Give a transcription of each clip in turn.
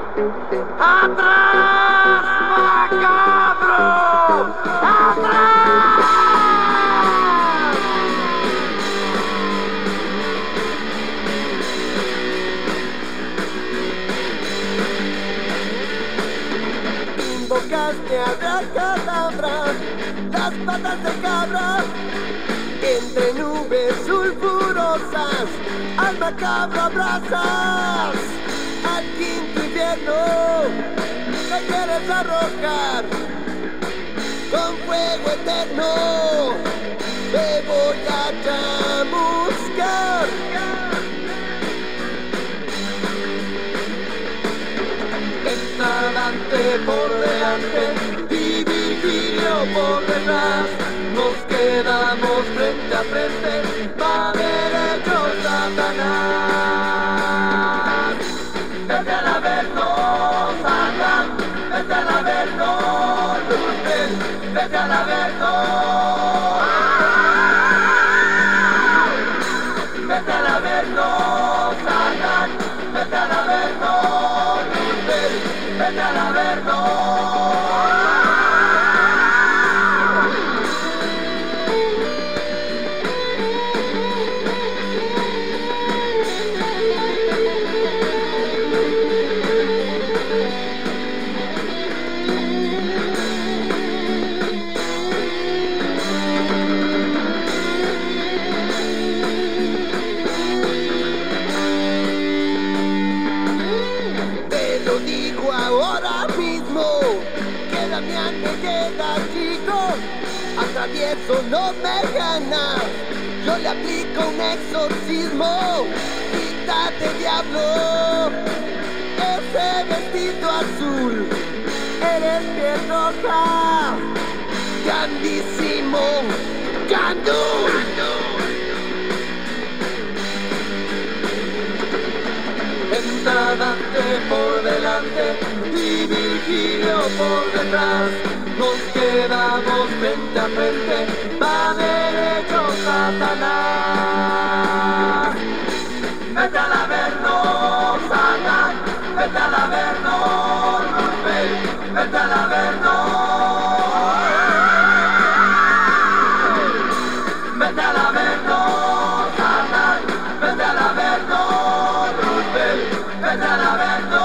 ¡Atrás, macabro! ¡Atrás! Invocaste a Abracadabra, las patas de cabra, entre nubes sulfurosas, al macabro abrazas, al quinto invierno, te quieres arrojar, con fuego eterno, te voy a chamuscar. Nadante por delante y Virgilio por detrás, nos quedamos frente a frente, va derecho Satanás. Vete al Averno, Satán, vete al Averno, Luzbel, vete al Averno. Vete al Averno, Satán, vete al Averno, Luzbel, vete al Averno. Me queda chico, atravieso, no me gana, yo le aplico un exorcismo, quítate diablo, ese vestido azul, eres piel roja, grandísimo, Gandú. Nadante por delante y Virgilio por detrás, nos quedamos frente a frente, va derecho Satanás. Vete al Averno, Satán, vete al Averno, Luzbel, vete al Averno. Vete al Averno, Satán, vete al Averno, Luzbel, vete al Averno.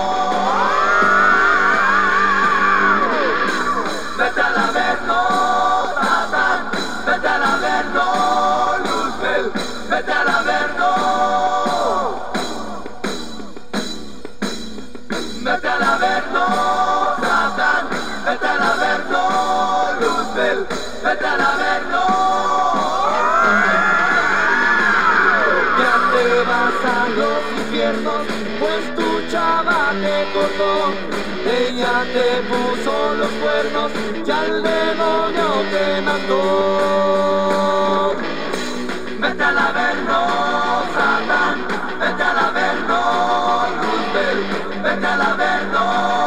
Vete al Averno, Satán, vete al Averno, Luzbel, vete al Averno. Vete al Averno, Satán, vete al Averno, Luzbel, vete al Averno. Ya te vas a los infiernos, pues tu chava te cortó, ella te puso los cuernos, ya el demonio te mandó. Vete al Averno, Satán, vete al Averno, Luzbel, vete al Averno.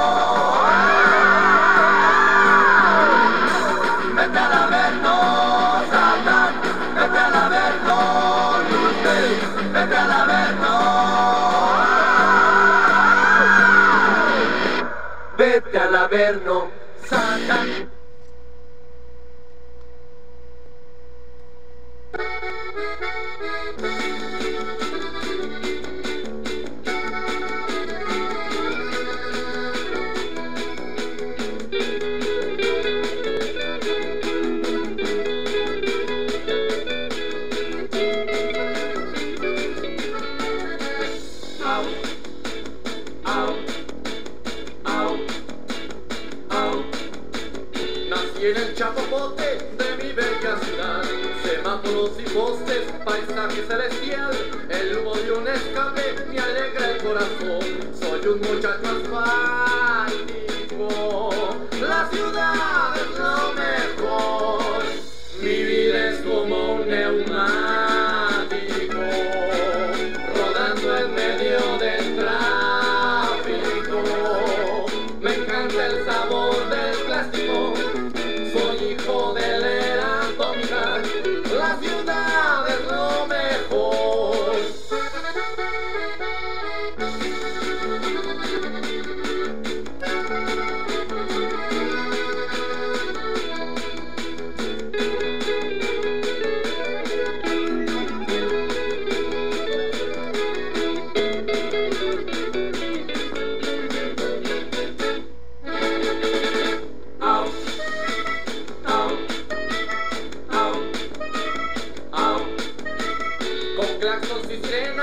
Vete al Averno, Satán, vete al Averno, Luzbel, vete al Averno. Vete al Averno, Satán. En el chapopote de mi bella ciudad, semáforos y postes, paisaje celestial, el humo de un escape me alegra el corazón. Soy un muchacho asfáltico, la ciudad es lo mejor. Mi vida es como un neumático, rodando en medio del tráfico. Me encanta el sabor del plástico. Soy hijo de la era atómica, la ciudad es lo mejor.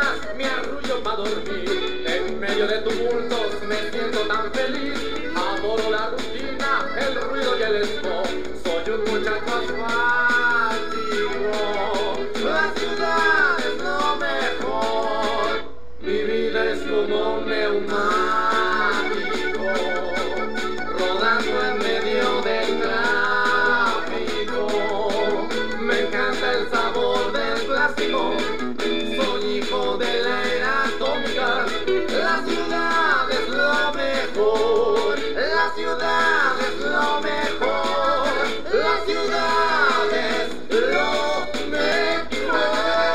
mañanas me arrullo para dormir. En medio de tumultos me siento tan feliz. Adoro la rutina, el ruido y el smog. Soy un muchacho asfáltico. La ciudad es lo mejor. Mi vida es como un neumático, rodando en medio del tráfico. Me encanta el sabor del plástico. Soy hijo de la era atómica. La ciudad es lo mejor. La ciudad es lo mejor. La ciudad es lo mejor.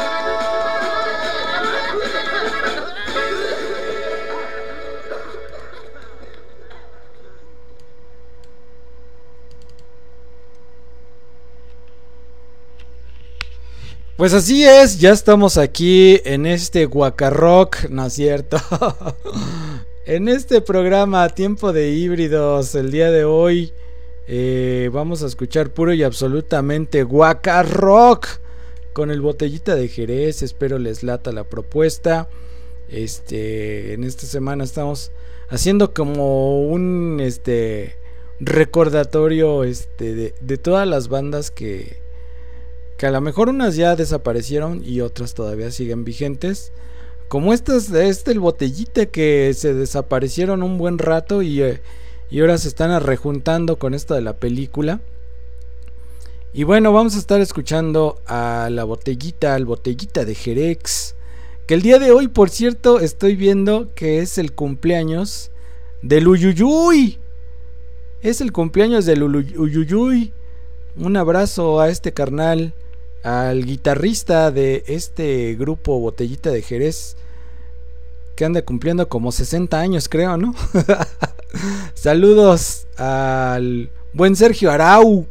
Pues así es, ya estamos aquí en este Guacarrock, ¿no es cierto? En este programa Tiempo de Híbridos, el día de hoy vamos a escuchar puro y absolutamente Guacarrock con el Botellita de Jerez. Espero les lata la propuesta. En esta semana estamos haciendo como un recordatorio de todas las bandas que a lo mejor unas ya desaparecieron y otras todavía siguen vigentes, como el Botellita, que se desaparecieron un buen rato y ahora se están rejuntando con esto de la película. Y bueno, vamos a estar escuchando a la Botellita, al Botellita de Jerez, que el día de hoy, por cierto, estoy viendo que es el cumpleaños del Uyuyuy. Es el cumpleaños del Uyuyuy. Un abrazo a este carnal, al guitarrista de este grupo Botellita de Jerez, que anda cumpliendo como 60 años, creo, ¿no? Saludos al buen Sergio Arau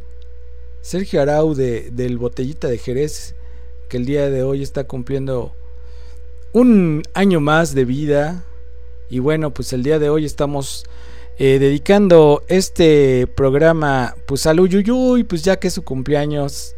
del Botellita de Jerez, que el día de hoy está cumpliendo un año más de vida. Y bueno, pues el día de hoy estamos dedicando este programa pues al Uyuyuy, pues ya que es su cumpleaños.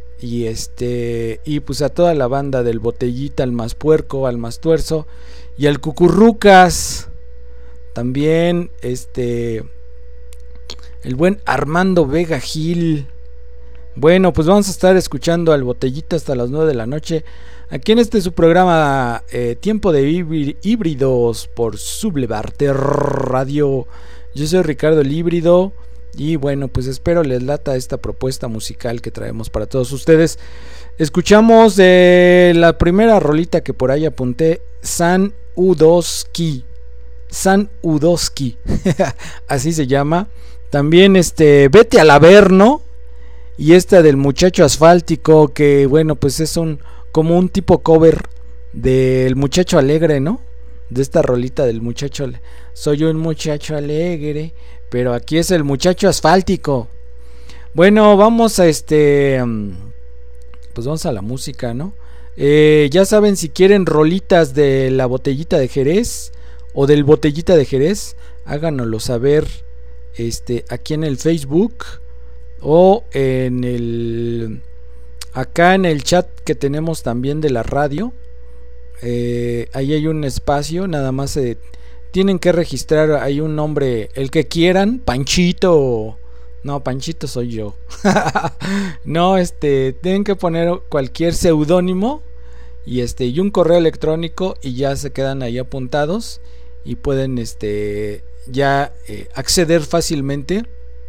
Y pues a toda la banda del Botellita, al Más Puerco, al Más Tuerzo y al Cucurrucas. También el buen Armando Vega Gil. Bueno, pues vamos a estar escuchando al Botellita hasta las 9 de la noche aquí en su programa Tiempo de Híbridos por Sublevarte Radio. Yo soy Ricardo el Híbrido. Y bueno, pues espero les lata esta propuesta musical que traemos para todos ustedes. Escuchamos la primera rolita que por ahí apunté, San Udowski. Así se llama. También Vete al Averno. Y esta del Muchacho Asfáltico, que bueno, pues es como un tipo cover del Muchacho Alegre, ¿no? De esta rolita del muchacho. Soy un muchacho alegre, pero aquí es el Muchacho Asfáltico. Bueno, vamos a pues vamos a la música, ¿no? Ya saben, si quieren rolitas de la Botellita de Jerez o del Botellita de Jerez, háganoslo saber aquí en el Facebook o acá en el chat que tenemos también de la radio. Ahí hay un espacio, nada más tienen que registrar ahí un nombre, el que quieran, Panchito. No, Panchito soy yo. No, tienen que poner cualquier seudónimo y un correo electrónico y ya se quedan ahí apuntados y pueden ya acceder fácilmente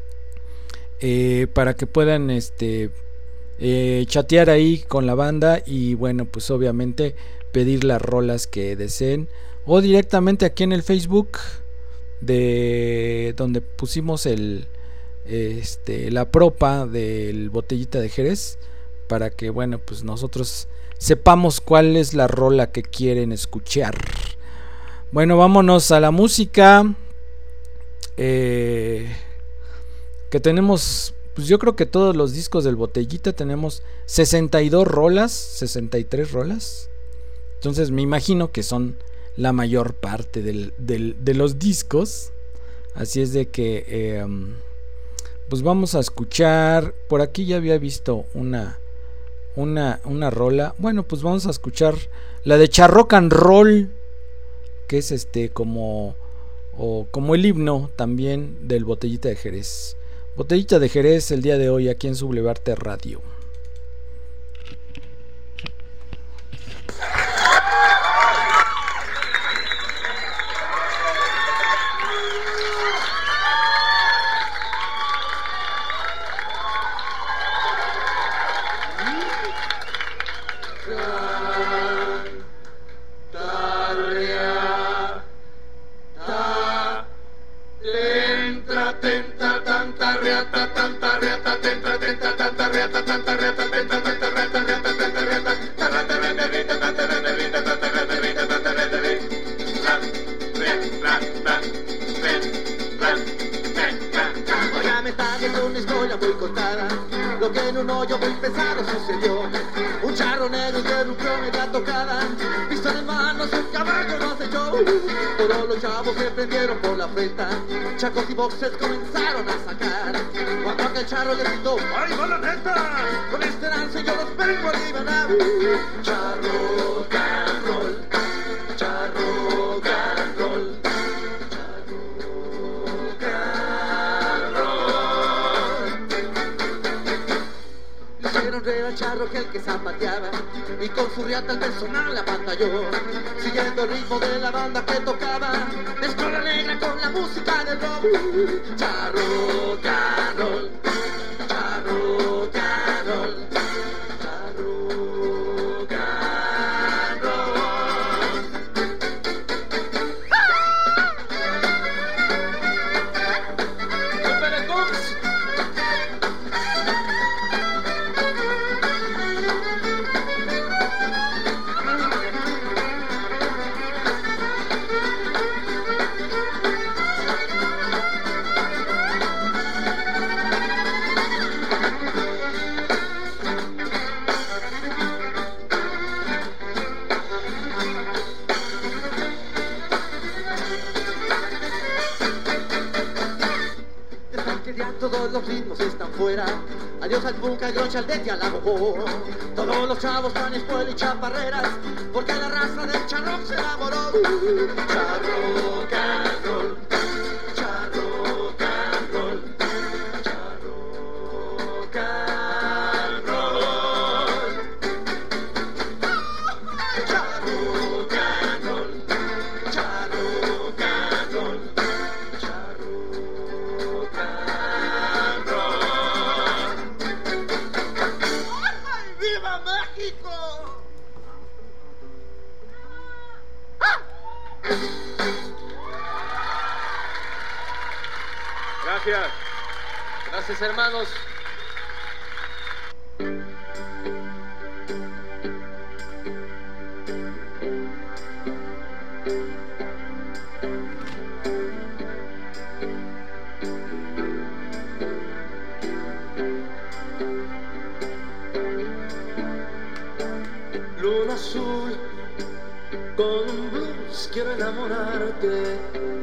para que puedan chatear ahí con la banda y bueno, pues obviamente pedir las rolas que deseen o directamente aquí en el Facebook de donde pusimos la propa del Botellita de Jerez, para que bueno, pues nosotros sepamos cuál es la rola que quieren escuchar. Bueno, vámonos a la música que tenemos. Pues yo creo que todos los discos del Botellita tenemos 62 rolas, 63 rolas. Entonces me imagino que son la mayor parte de los discos. Así es de que pues vamos a escuchar. Por aquí ya había visto una rola. Bueno, pues vamos a escuchar la de Charrock and Roll, que es como el himno también del Botellita de Jerez. Botellita de Jerez el día de hoy aquí en Sublevarte Radio. Chacos y boxes comenzaron a sacar. Cuando aquel charro le gritó, ¡ay, va la neta! Con esperanza yo los vengo a liberar. Charro and roll, charro and roll, charro and roll. Hicieron reír al charro que el que zapateaba y con su riata el personal la pantalló, siguiendo el ritmo de la banda que tocaba. Mezcló la negra con la música del rock. Charro and roll, charro and roll, charro and roll. ¡Súper Cooks! Todos los ritmos están fuera. Adiós al punk, al grunge, al death y al agogó. Todos los chavos están en escuela y chaparreras, porque la raza del charrock se enamoró. Charrock and roll, charrock and roll, charrock and roll, charrock and roll, charrock and roll. Gracias. Gracias, hermanos. Luna azul, con un blues quiero enamorarte.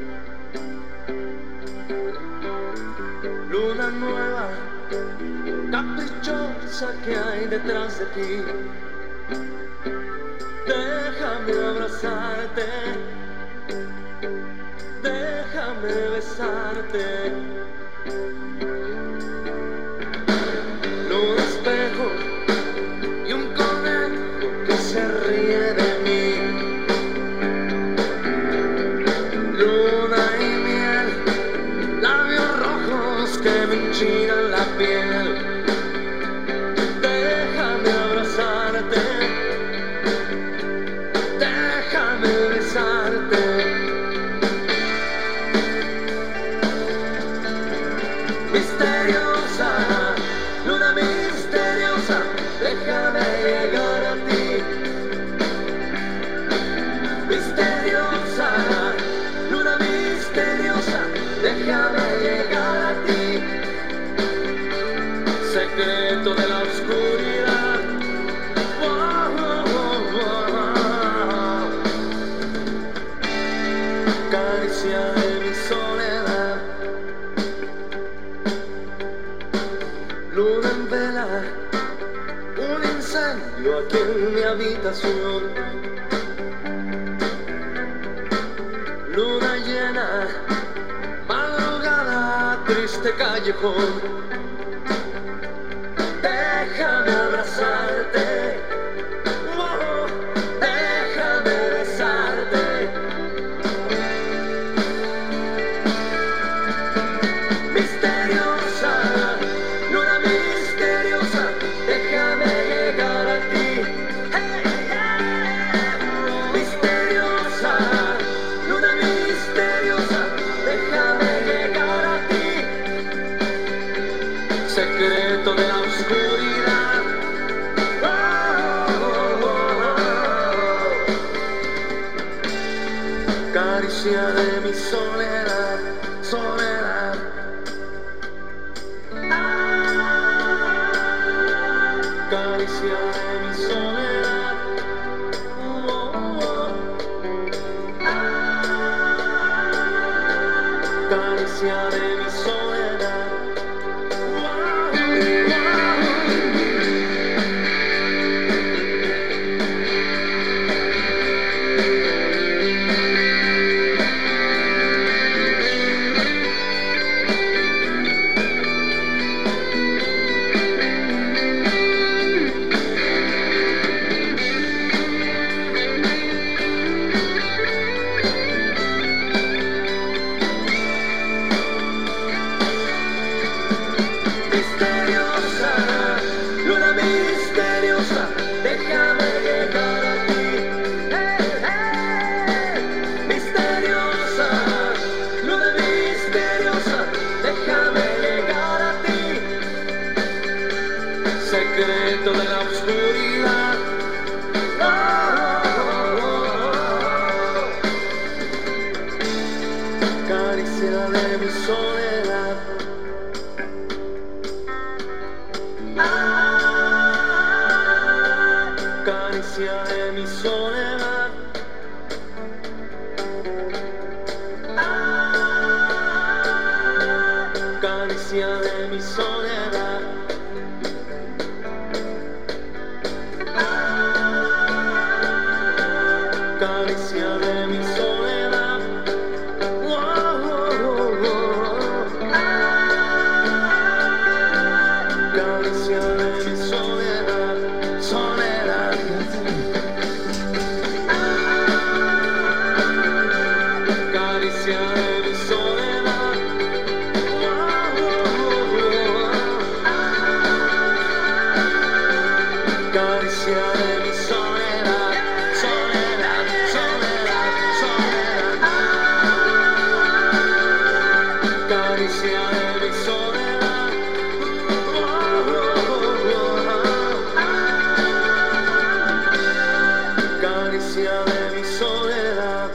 Luna nueva, caprichosa que hay detrás de ti. Déjame abrazarte, déjame besarte. Luna espejo y un conejo que se ríe de mí. Luna y miel, labios rojos que me enchinan la piel. Déjame abrazarte, déjame besarte. Misteriosa, luna misteriosa, déjame llegar a ti. Misteriosa, luna misteriosa, déjame llegar a ti. Secreto de la oscuridad, caricia de mi soledad. Luna en vela, un incendio habitación. Luna llena, madrugada, triste callejón. Déjame abrazarte, oh, déjame besarte. Misteriosa, luna misteriosa, déjame llegar a ti. Hey, yeah. Misteriosa, luna misteriosa, déjame llegar a ti. Secreto de la oscuridad. Caricia de mi soledad, soledad. Caricia de mi soledad. Caricia de mi soledad. Misteriosa, luna misteriosa, déjame llegar a ti. Hey, hey. Misteriosa, luna misteriosa, déjame llegar a ti. Secreto de la oscuridad. Caricia de mi soledad. Caricia de mi soledad. Caricia de mi soledad. Caricia de mi soledad. Caricia de mi soledad. Soledad. Caricia de mi soledad. Caricia de mi soledad. Soledad, soledad, soledad. Caricia de mi soledad. Caricia de mi soledad.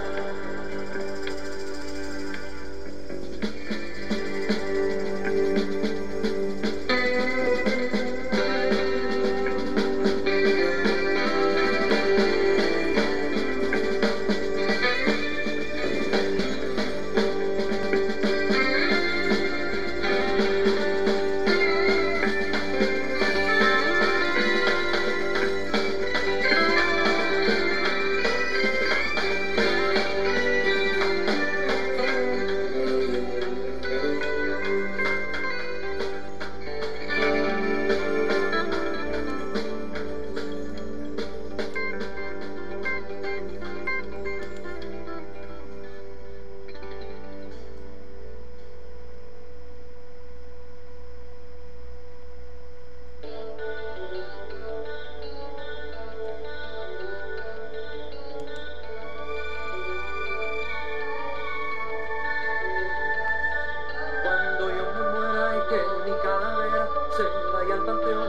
Cuando yo me muera y que mi calavera se vaya al panteón,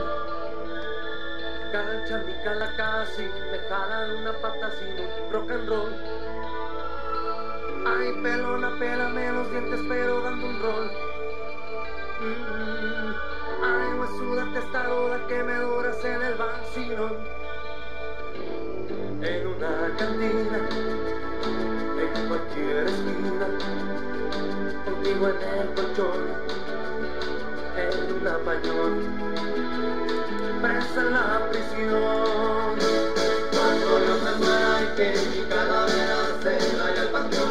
cacha mi calacasi, me jalan una pata sin un rock and roll. Ay, pelona, pélame los dientes pero dando un rol. Ay, huesuda testaruda que me duras en el vacilón. En una cantina, en cualquier esquina, contigo en el colchón, en un apañón, presa en la prisión. que mi calavera se vaya al panteón.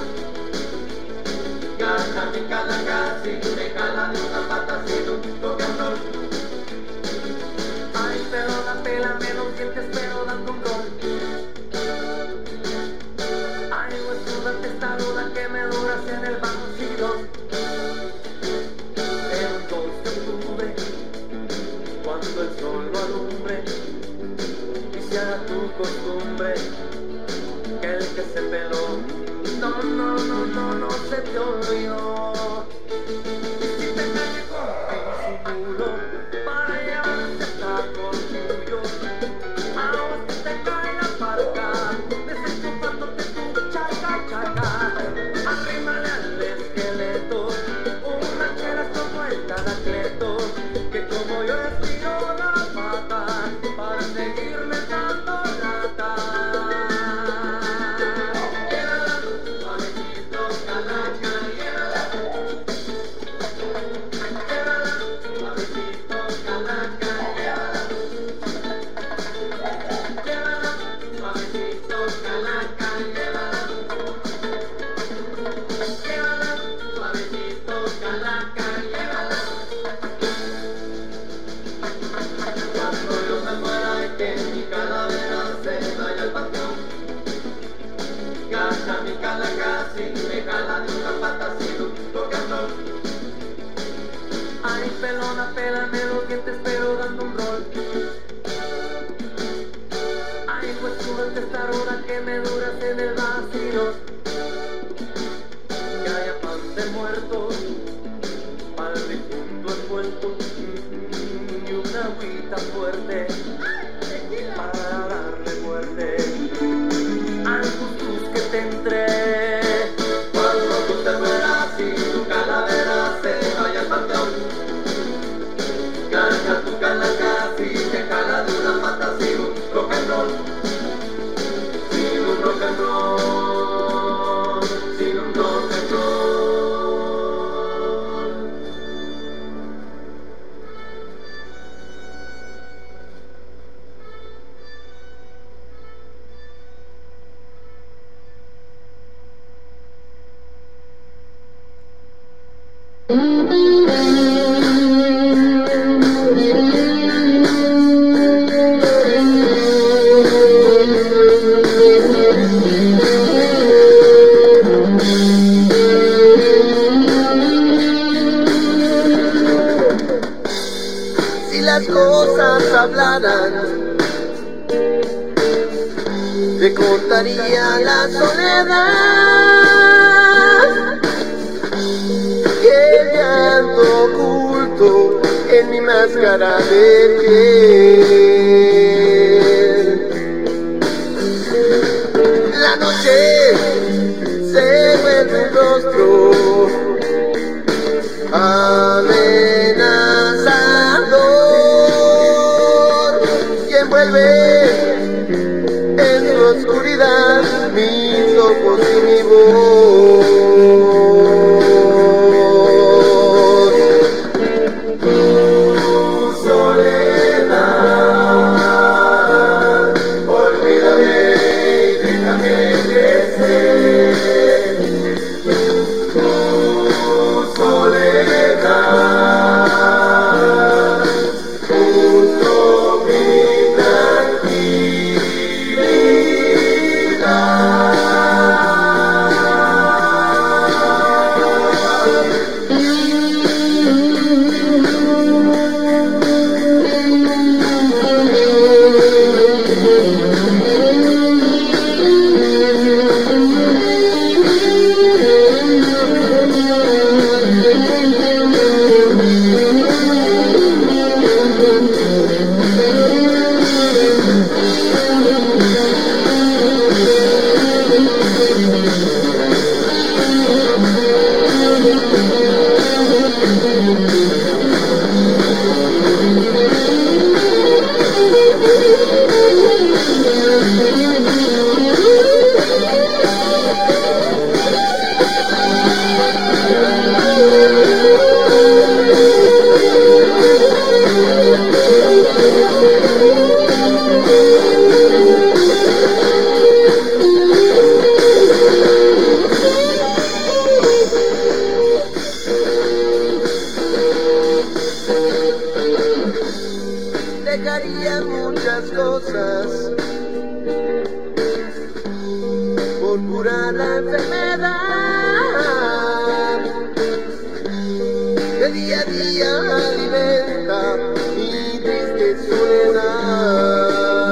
Gana mi calaca si me jala de una pata sin un rock and roll. Ay, pero la pela menos dientes pero dando un rol. Ay, huesuda testaruda que me duras en el vacío. El 2 de octubre, cuando el sol lo alumbre y se haga tu costumbre, que el que se peló no se te olvidó. Y si te cae con disimulo para llevarte hasta Corpullo, ahora si te cae la parca desenchufándote tu chaca chaca, arrímale al esqueleto una chela como el Anacleto, que como yo estiro la pata para seguirle dando lata. Llévala, suavecito, calaca, llévala. Llévala, suavecito, calaca, llévala. Llévala, suavecito, calaca, llévala. Llévala, suavecito, calaca, llévala. Cuando yo me muera y que mi calavera se vaya al panteón, gana mi calaca si me jala de una pata sin un rock and roll. Ay, pelona, pélame los dientes pero dando un rol. Ay, pues tú no te testaruda que me duras en el vacío. Que haya pan de muertos para el difunto envuelto y una agüita fuerte para darle muerte al tus que te entré. Cuando tú te mueras y tu calavera se vaya al panteón, carga tu calaca si te jala de una pata sin un rock and roll. Sin un rock and roll, sin un rock and roll. Si las cosas hablaran, te contaría la soledad y el llanto oculto en mi máscara de piel. La noche se vuelve un rostro amenazador y envuelve en su oscuridad mis ojos y mi voz. Tu soledad, olvídame y déjame crecer. Tu soledad, junto a mi tranquilidad. cura la enfermedad que día a día alimenta mi triste soledad.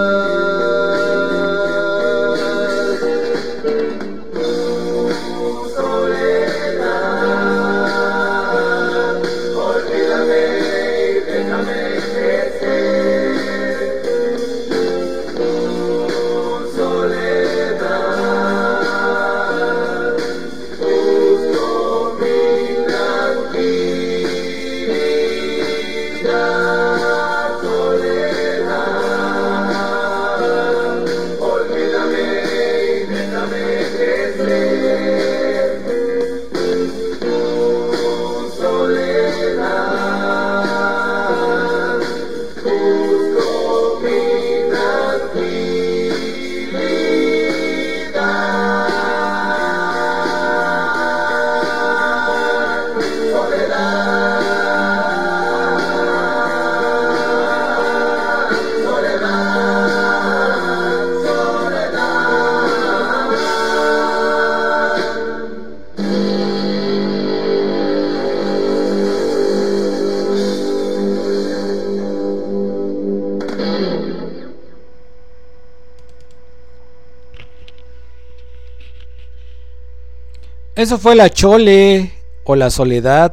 Eso fue la Chole o la Soledad.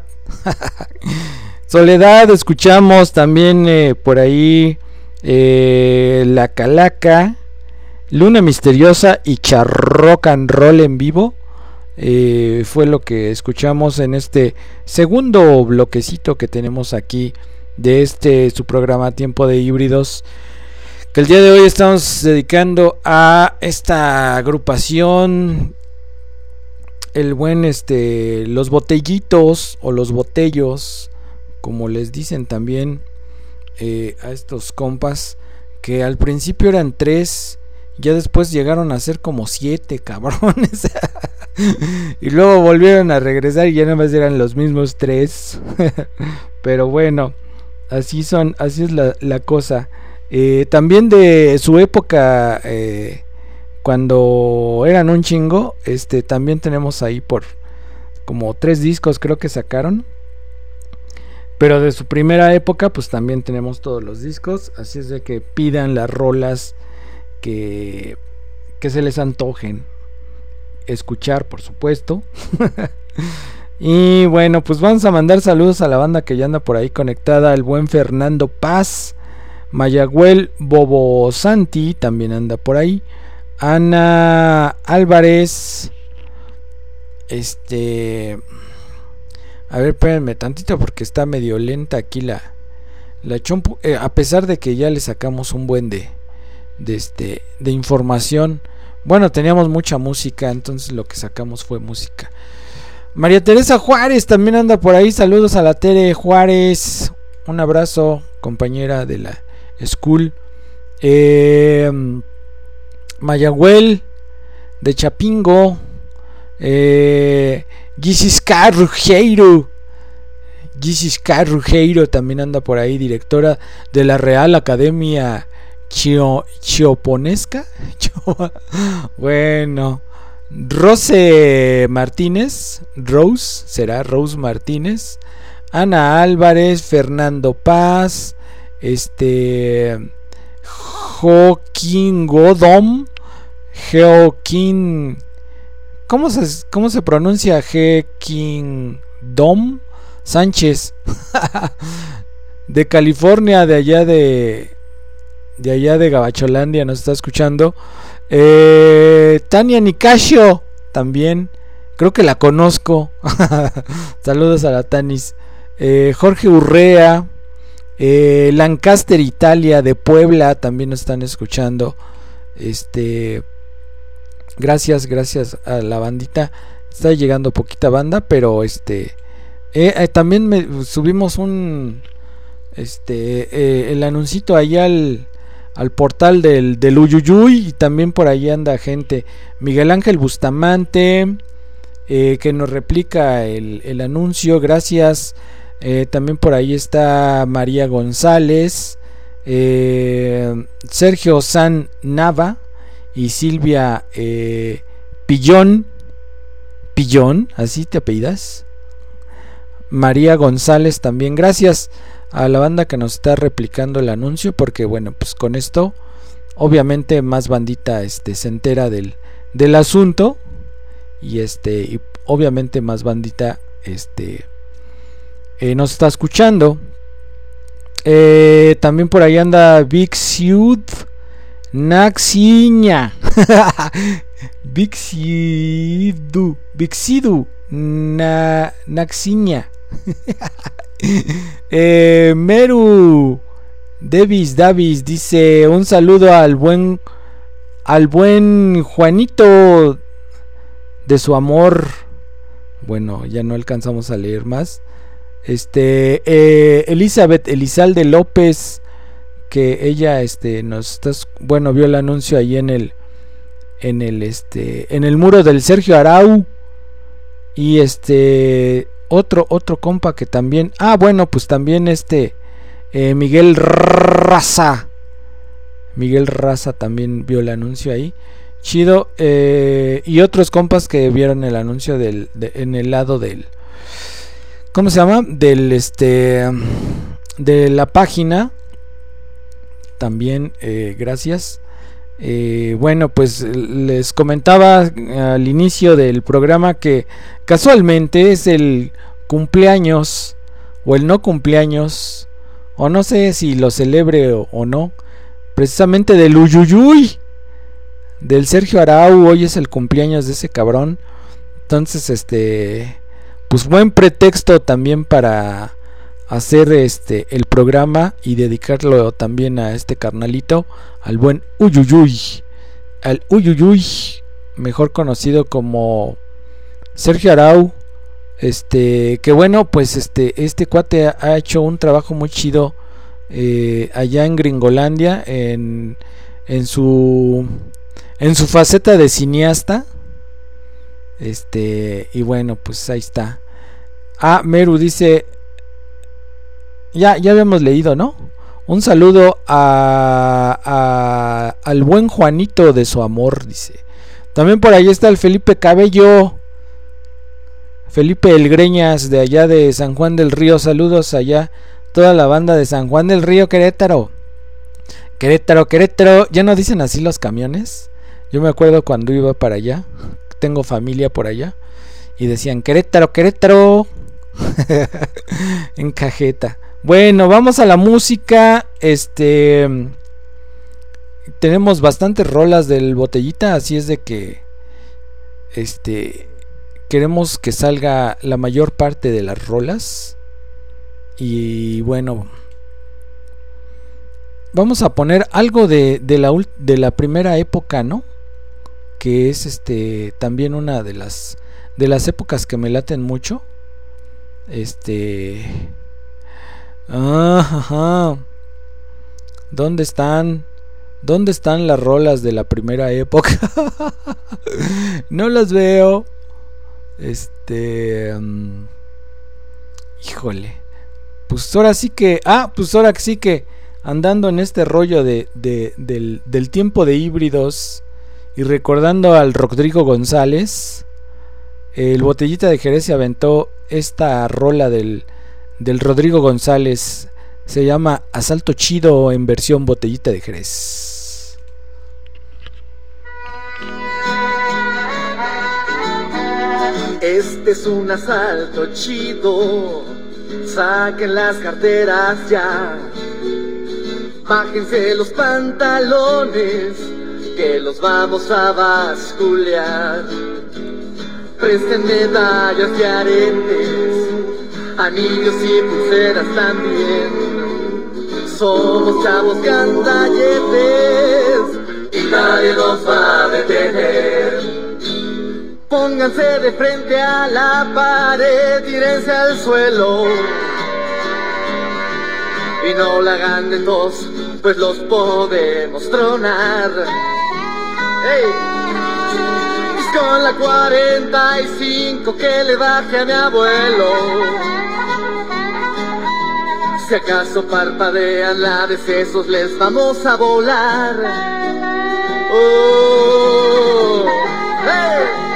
Soledad, escuchamos también por ahí La Calaca, Luna Misteriosa y Rock and Roll en vivo. Fue lo que escuchamos en este segundo bloquecito que tenemos aquí de su programa Tiempo de Híbridos, que el día de hoy estamos dedicando a esta agrupación, el buen los botellitos o los botellos, como les dicen también a estos compas, que al principio eran 3, ya después llegaron a ser como 7 cabrones. Y luego volvieron a regresar y ya nada más eran los mismos 3. Pero bueno, así es la cosa. También de su época, cuando eran un chingo, también tenemos ahí por como 3 discos creo que sacaron. Pero de su primera época pues también tenemos todos los discos. Así es de que pidan las rolas que se les antojen escuchar, por supuesto. Y bueno, pues vamos a mandar saludos a la banda que ya anda por ahí conectada. El buen Fernando Paz, Mayagüel Bobo Santi también anda por ahí. Ana Álvarez. A ver, espérenme tantito porque está medio lenta aquí la chompu. A pesar de que ya le sacamos un buen de información. Bueno, teníamos mucha música, entonces lo que sacamos fue música. María Teresa Juárez también anda por ahí. Saludos a la Tere Juárez. Un abrazo, compañera de la school. Mayagüel de Chapingo. Gisisca Rugeiro también anda por ahí, directora de la Real Academia Chioponesca. Bueno, Rose Martínez, Rose Martínez, Ana Álvarez, Fernando Paz, Joaquín Godom, Joaquín, ¿cómo se pronuncia? Joaquín Dom Sánchez, de California, de allá de Gabacholandia, nos está escuchando. Tania Nicasio también, creo que la conozco. Saludos a la Tanis. Jorge Urrea, Lancaster, Italia, de Puebla, también nos están escuchando. Gracias a la bandita. Está llegando poquita banda, pero también subimos el anuncito ahí al portal del Uyuyuy, y también por ahí anda gente. Miguel Ángel Bustamante, que nos replica el anuncio, gracias. También por ahí está María González, Sergio San Nava y Silvia Pillón, así te apellidas. María González también, gracias a la banda que nos está replicando el anuncio, porque bueno, pues con esto obviamente más bandita se entera del asunto y y obviamente más bandita nos está escuchando. También por ahí anda Big Sud Naxiña. Big Sidu Naxiña. Meru Davis dice un saludo al buen Juanito de su amor. Bueno, ya no alcanzamos a leer más. Elizabeth Elizalde López, que ella nos está, bueno, vio el anuncio ahí en el muro del Sergio Arau. Y otro compa que también, bueno, pues también Miguel Raza también vio el anuncio ahí, chido. Y otros compas que vieron el anuncio en el lado del, ¿cómo se llama? Del de la página también, gracias. Bueno, pues les comentaba al inicio del programa que casualmente es el cumpleaños o el no cumpleaños, o no sé si lo celebre o no, precisamente del Uyuyuy, del Sergio Arau. Hoy es el cumpleaños de ese cabrón. Entonces pues buen pretexto también para hacer el programa y dedicarlo también a este carnalito, al buen Uyuyuy, mejor conocido como Sergio Arau. Que bueno, pues este cuate ha hecho un trabajo muy chido allá en Gringolandia, en su faceta de cineasta. Y bueno, pues ahí está. Meru dice, ya habíamos leído, ¿no? Un saludo al buen Juanito de su amor, dice. También por ahí está el Felipe Cabello, Felipe El Greñas, de allá de San Juan del Río. Saludos allá, toda la banda de San Juan del Río, Querétaro. ¿Ya no dicen así los camiones? Yo me acuerdo cuando iba para allá, tengo familia por allá, y decían Querétaro en cajeta. Bueno, vamos a la música. Tenemos bastantes rolas del Botellita, así es de que queremos que salga la mayor parte de las rolas. Y bueno, vamos a poner algo de la primera época, ¿no? Que es también una de las épocas que me laten mucho. ¿Dónde están las rolas de la primera época? No las veo. Híjole. Pues ahora sí que andando en este rollo del tiempo de híbridos y recordando al Rodrigo González, el Botellita de Jerez se aventó esta rola del Rodrigo González. Se llama Asalto Chido, en versión Botellita de Jerez. Este es un asalto chido, saquen las carteras ya, bájense los pantalones, que los vamos a basculear. Presten medallas y aretes, anillos y pulseras también. Somos chavos gandalletes y nadie nos va a detener. Pónganse de frente a la pared, tírense al suelo y no la hagan de tos, pues los podemos tronar. ¡Hey! Con la 45 que le baje a mi abuelo. Si acaso parpadean la de sesos, les vamos a volar. ¡Oh! ¡Hey!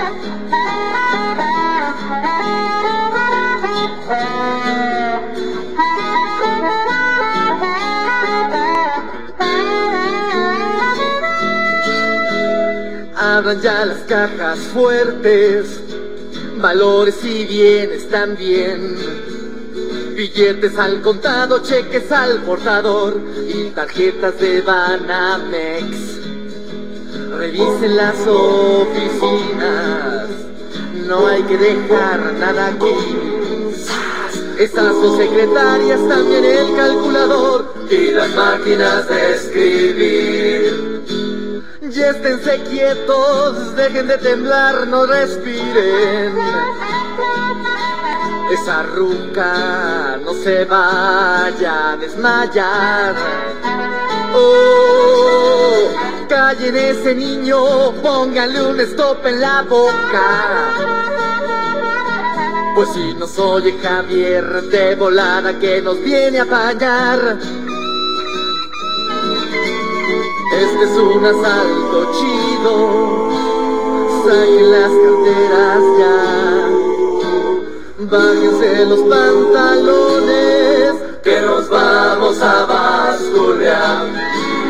cierran ya las cajas fuertes, valores y bienes también, billetes al contado, cheques al portador y tarjetas de Banamex. Revisen las oficinas, no hay que dejar nada aquí. Esas dos secretarias, también el calculador y las máquinas de escribir. Y esténse quietos, dejen de temblar, no respiren. Esa ruca no se vaya a desmayar. Oh, callen ese niño, pónganle un stop en la boca. Pues si nos oye Javier, de volada que nos viene a apañar. Este es un asalto chido, saquen las carteras ya. Bájense los pantalones, que nos vamos a basculear.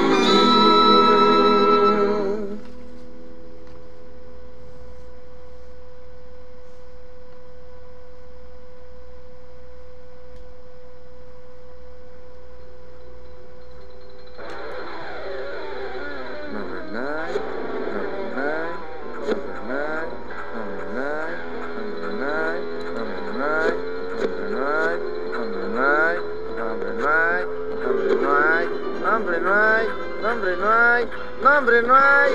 Nombre no hay.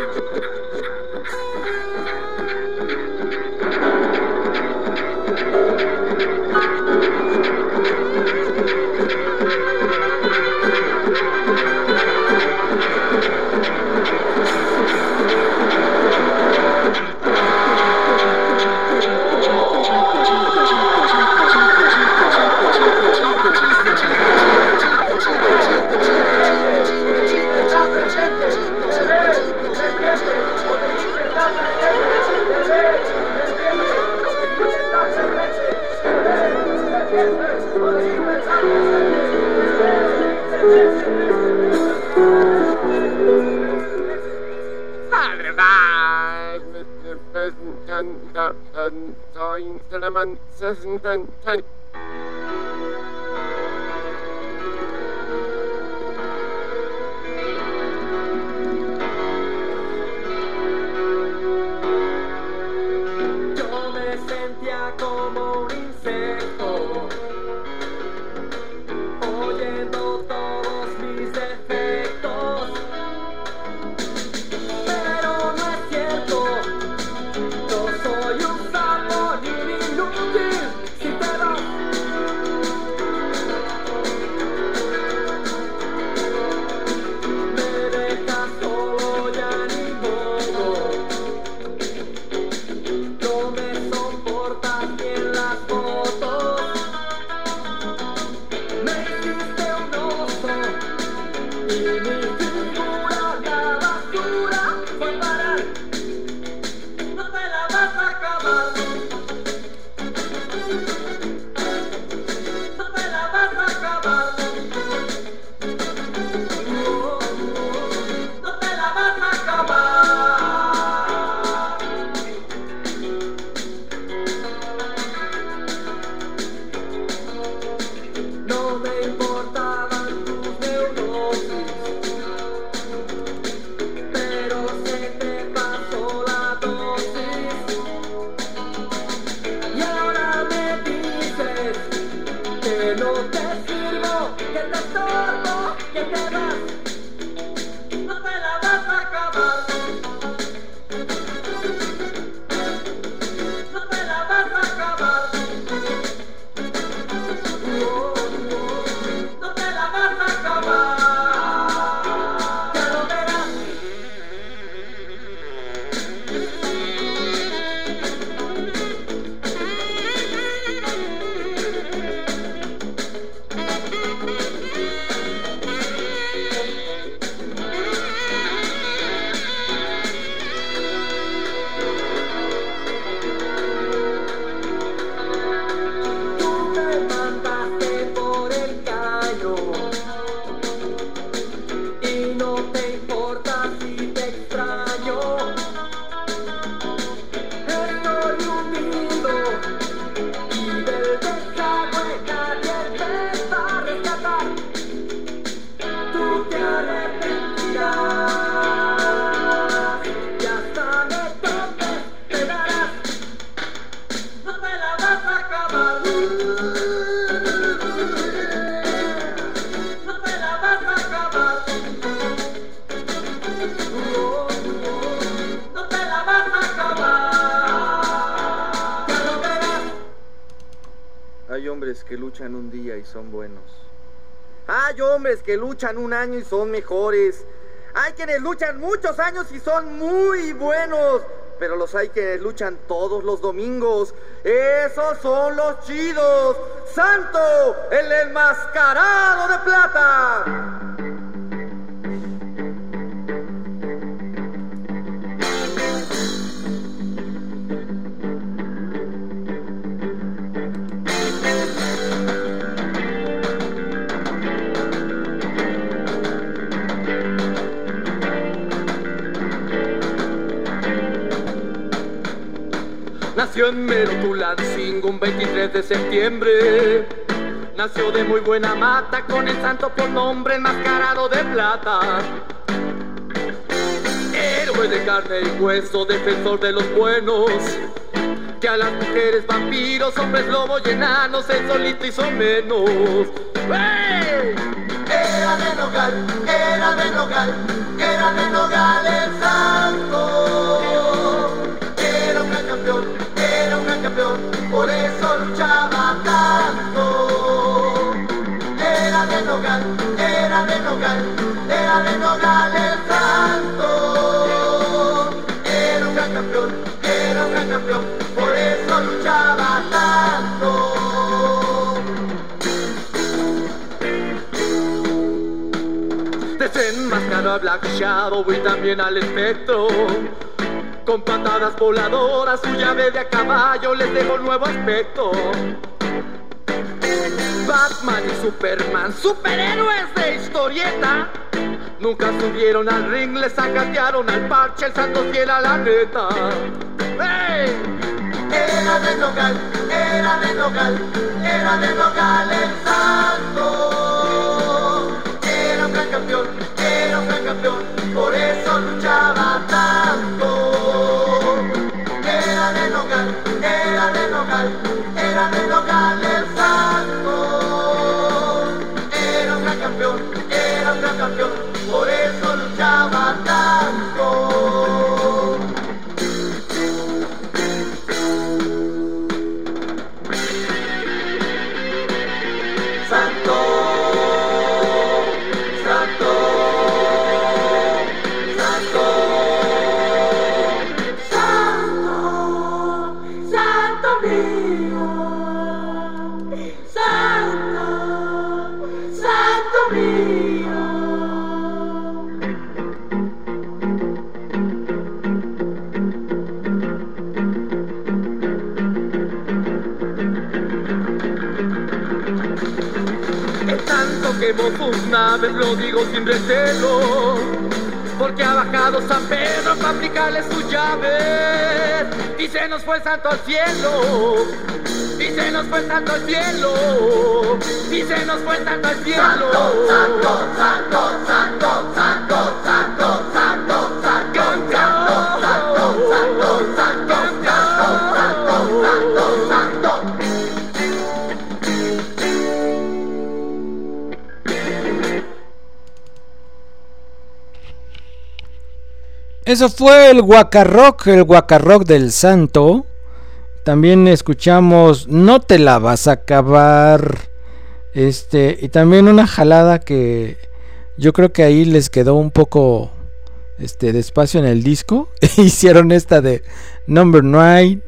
Yo me sentía como un insecto, oyendo todos mis defectos, pero no es cierto. Yo soy un sapo inútil. Si te vas, me dejas solo, ya ni modo. No me soportas ni en las hombres que luchan un día y son buenos. Hay hombres que luchan un año y son mejores. Hay quienes luchan muchos años y son muy buenos. Pero los hay quienes luchan todos los domingos. Esos son los chidos. Santo, el enmascarado de plata. Nació en Merotulancingo un 23 de septiembre. Nació de muy buena mata con el santo por nombre enmascarado de plata. Héroe de carne y hueso, defensor de los buenos, que a las mujeres vampiros, hombres lobos y enanos él solito hizo menos. ¡Hey! Era de Nogal, era de Nogal, era de Nogal el santo. Era un gran campeón, era un gran campeón, por eso luchaba tanto. Era de Nogal, era de Nogal, era de Nogal el santo. Era un gran campeón, era un gran campeón, por eso luchaba tanto. Desenmascaró a Black Shadow y también al Espectro. Con patadas voladoras, su llave de a caballo les dejó nuevo aspecto. Batman y Superman, superhéroes de historieta, nunca subieron al ring, les sacatearon al parche, el santo fiel a la neta. ¡Hey! Era de Nogal, era de Nogal, era de Nogal el santo. Era un gran campeón, era un gran campeón, por eso luchaba tanto. Era de Nogal, era de Nogal, era de Nogal el santo. Era un gran campeón, era un gran campeón, por eso luchaba tanto. Santo, santo, santo, santo, santo mío, santo, santo mío. El santo quemó sus naves, lo digo sin recelo, porque ha bajado San Pedro para aplicarle sus llaves. Y se nos fue el santo al cielo, y se nos fue el santo al cielo, y se nos fue el santo al cielo. Santo, santo, santo, santo, santo, santo, santo, santo, santo, santo, santo, santo, santo, santo, santo. Eso fue el Guacarrock del santo. También escuchamos No te la vas a acabar. Y también una jalada que yo creo que ahí les quedó un poco de espacio en el disco. Hicieron esta de Nombre no hay.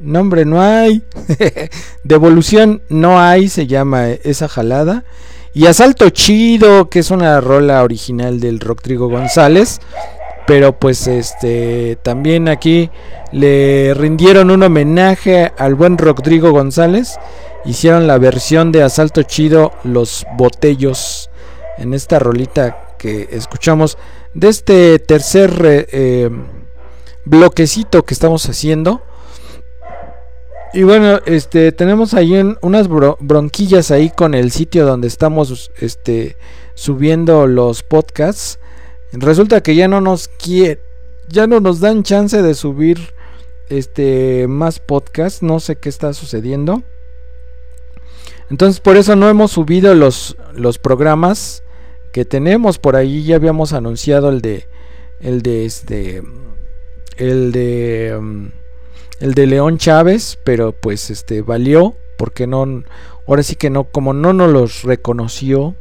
Devolución no hay, se llama esa jalada. Y Asalto Chido, que es una rola original del Rodrigo González. Pero pues también aquí le rindieron un homenaje al buen Rodrigo González. Hicieron la versión de Asalto Chido, Los Botellos, en esta rolita que escuchamos de este tercer bloquecito que estamos haciendo. Y bueno, tenemos ahí unas bronquillas ahí con el sitio donde estamos subiendo los podcasts. Resulta que ya no nos dan chance de subir más podcasts, no sé qué está sucediendo. Entonces por eso no hemos subido los programas que tenemos. Por ahí ya habíamos anunciado el el de León Chávez, pero pues valió, porque no, ahora sí que no, como no nos los reconoció.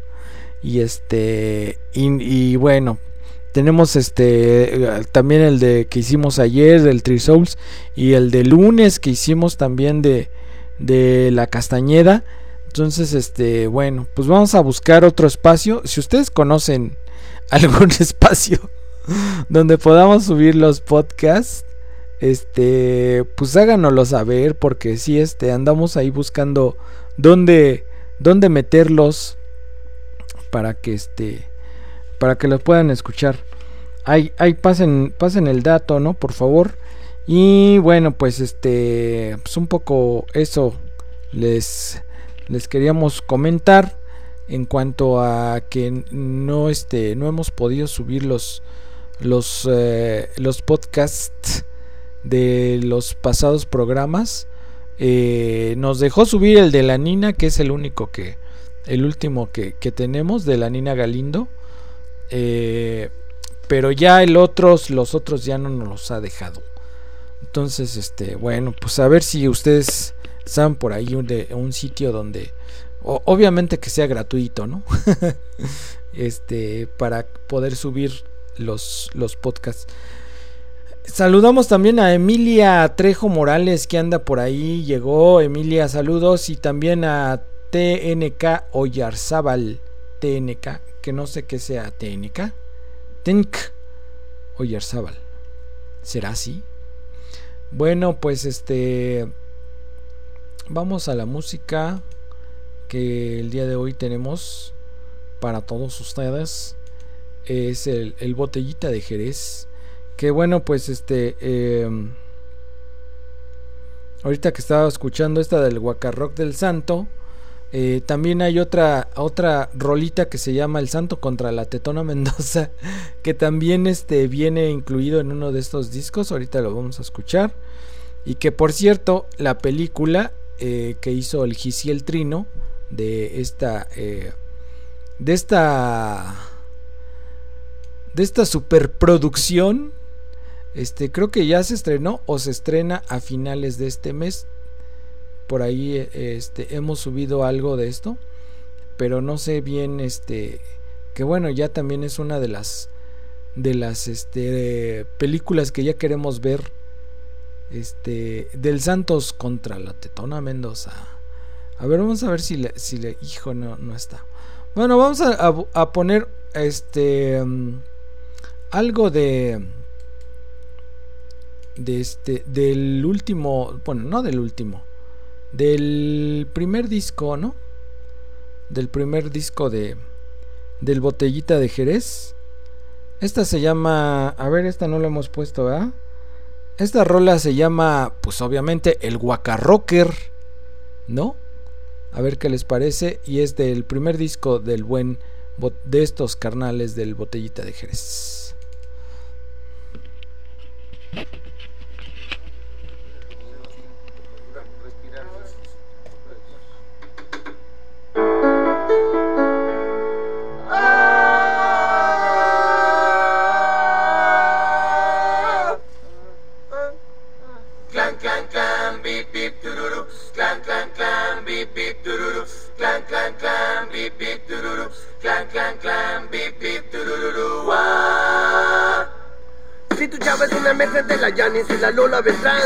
Y bueno, tenemos también el de que hicimos ayer del Three Souls, y el de lunes que hicimos también de la Castañeda. Entonces bueno, pues vamos a buscar otro espacio. Si ustedes conocen algún espacio donde podamos subir los podcasts, pues háganoslo saber, porque sí, andamos ahí buscando dónde meterlos para que los puedan escuchar. Ahí pasen el dato, ¿no? Por favor. Y bueno, pues pues un poco eso les queríamos comentar en cuanto a que no hemos podido subir los podcasts de los pasados programas. Nos dejó subir el de la Nina, que es el último que tenemos, de la Nina Galindo, pero ya los otros ya no nos los ha dejado. Entonces bueno, pues a ver si ustedes saben por ahí un sitio donde obviamente que sea gratuito, ¿no? Para poder subir los podcasts. Saludamos también a Emilia Trejo Morales, que anda por ahí. Llegó Emilia, saludos. Y también a TNK Oyarzábal, TNK, que no sé qué sea TNK Oyarzábal, ¿será así? Bueno, pues vamos a la música que el día de hoy tenemos para todos ustedes. Es el Botellita de Jerez, que bueno, pues ahorita que estaba escuchando esta del Guacarrock del Santo, también hay otra rolita que se llama El Santo contra la Tetona Mendoza, que también viene incluido en uno de estos discos. Ahorita lo vamos a escuchar. Y que por cierto, la película que hizo el Gisiel Trino de esta superproducción, creo que ya se estrenó o se estrena a finales de este mes. Por ahí hemos subido algo de esto, pero no sé bien, que bueno, ya también es una de las películas que ya queremos ver, del Santos contra la Tetona Mendoza. A ver, vamos a ver si le hijo, no está. Bueno, vamos a poner algo del último, bueno, no del último, del primer disco, ¿no? Del primer disco del Botellita de Jerez. Esta se llama, a ver, esta no la hemos puesto, ¿verdad? Esta rola se llama, pues obviamente, el Guacarrocker, ¿no? A ver qué les parece. Y es del primer disco de estos carnales del Botellita de Jerez. Si tu chava es una merced de la Yanis y la Lola Beltrán,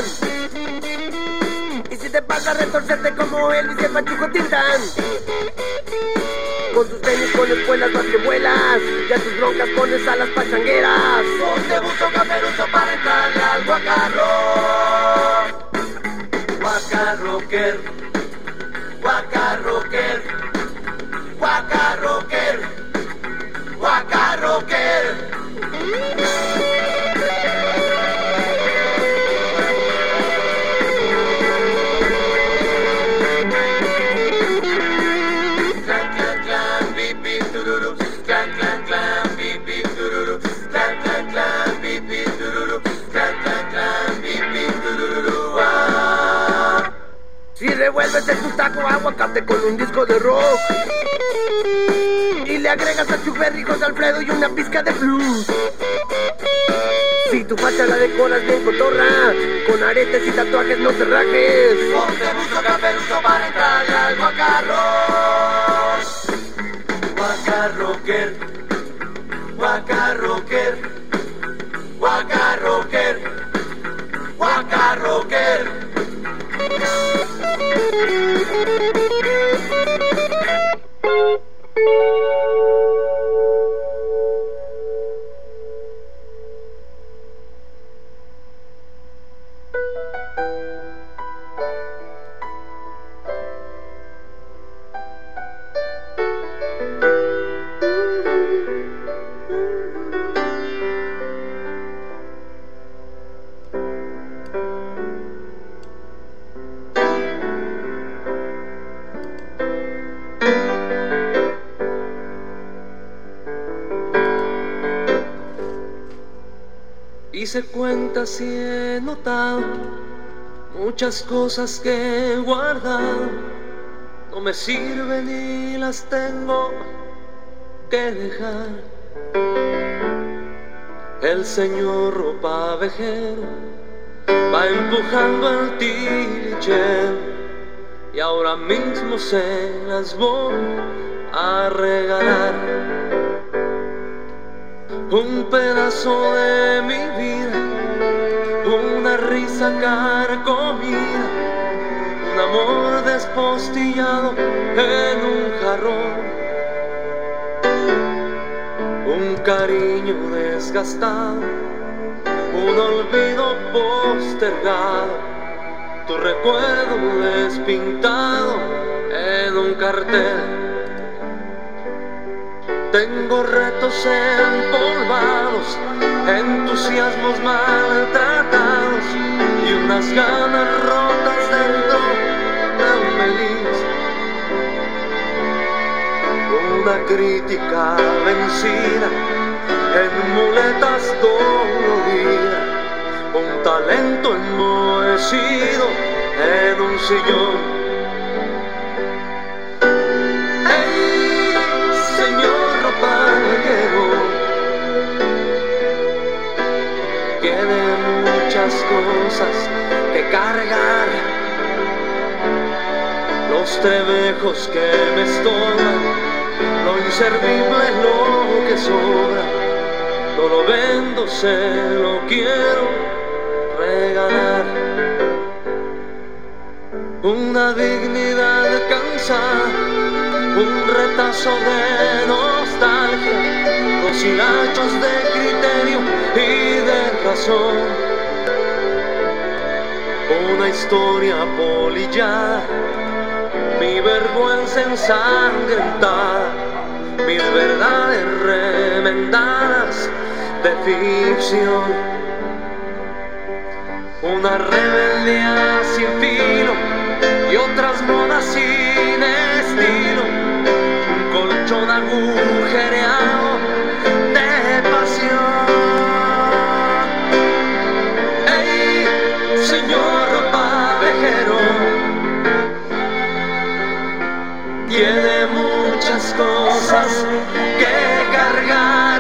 y si te pasa retorcerte como Elvis y el Pachuco Tintán, con tus tenis con espuelas más que vuelas, y a tus broncas pones a las pachangueras. Ponte buzo caperuzo para entrarle al Guacarrock. Guacarrocker, Guacarrocker, Guacarrocker, Guacarrocker. Si revuelves en tu taco aguacate con un disco de rock y le agregas a Chuck Berry, José Alfredo y una pizca de blues, Si tu facha la decoras bien cotorra, con aretes y tatuajes no te rajes. Ponte buzo caperuzo para entrarle al guacarros. Guacarrocker, guacarrocker, guacarrocker, guacarrocker. Hice cuentas y he notado muchas cosas que he guardado, no me sirven y las tengo que dejar. El señor ropavejero va empujando el tilichero y ahora mismo se las voy a regalar. Un pedazo de mi vida, una risa carcomida, un amor despostillado en un jarrón, un cariño desgastado, un olvido postergado, tu recuerdo despintado en un cartel. Tengo retos empolvados, entusiasmos maltratados y unas ganas rotas dentro de un feliz. Una crítica vencida en muletas dolorida, un talento enmohecido en un sillón. Tiene muchas cosas que cargar, los trebejos que me estorban, lo inservible es lo que sobra, no lo vendo, se lo quiero regalar. Una dignidad cansada, un retazo de nostalgia, dos hilachos de criterio y de razón, una historia polillada, mi vergüenza ensangrentada, mil verdades remendadas de ficción, una rebeldía sin filo y otras modas sin estilo, un colchón agujereado de pasión. ¡Ey, señor ropavejero! Tiene muchas cosas que cargar,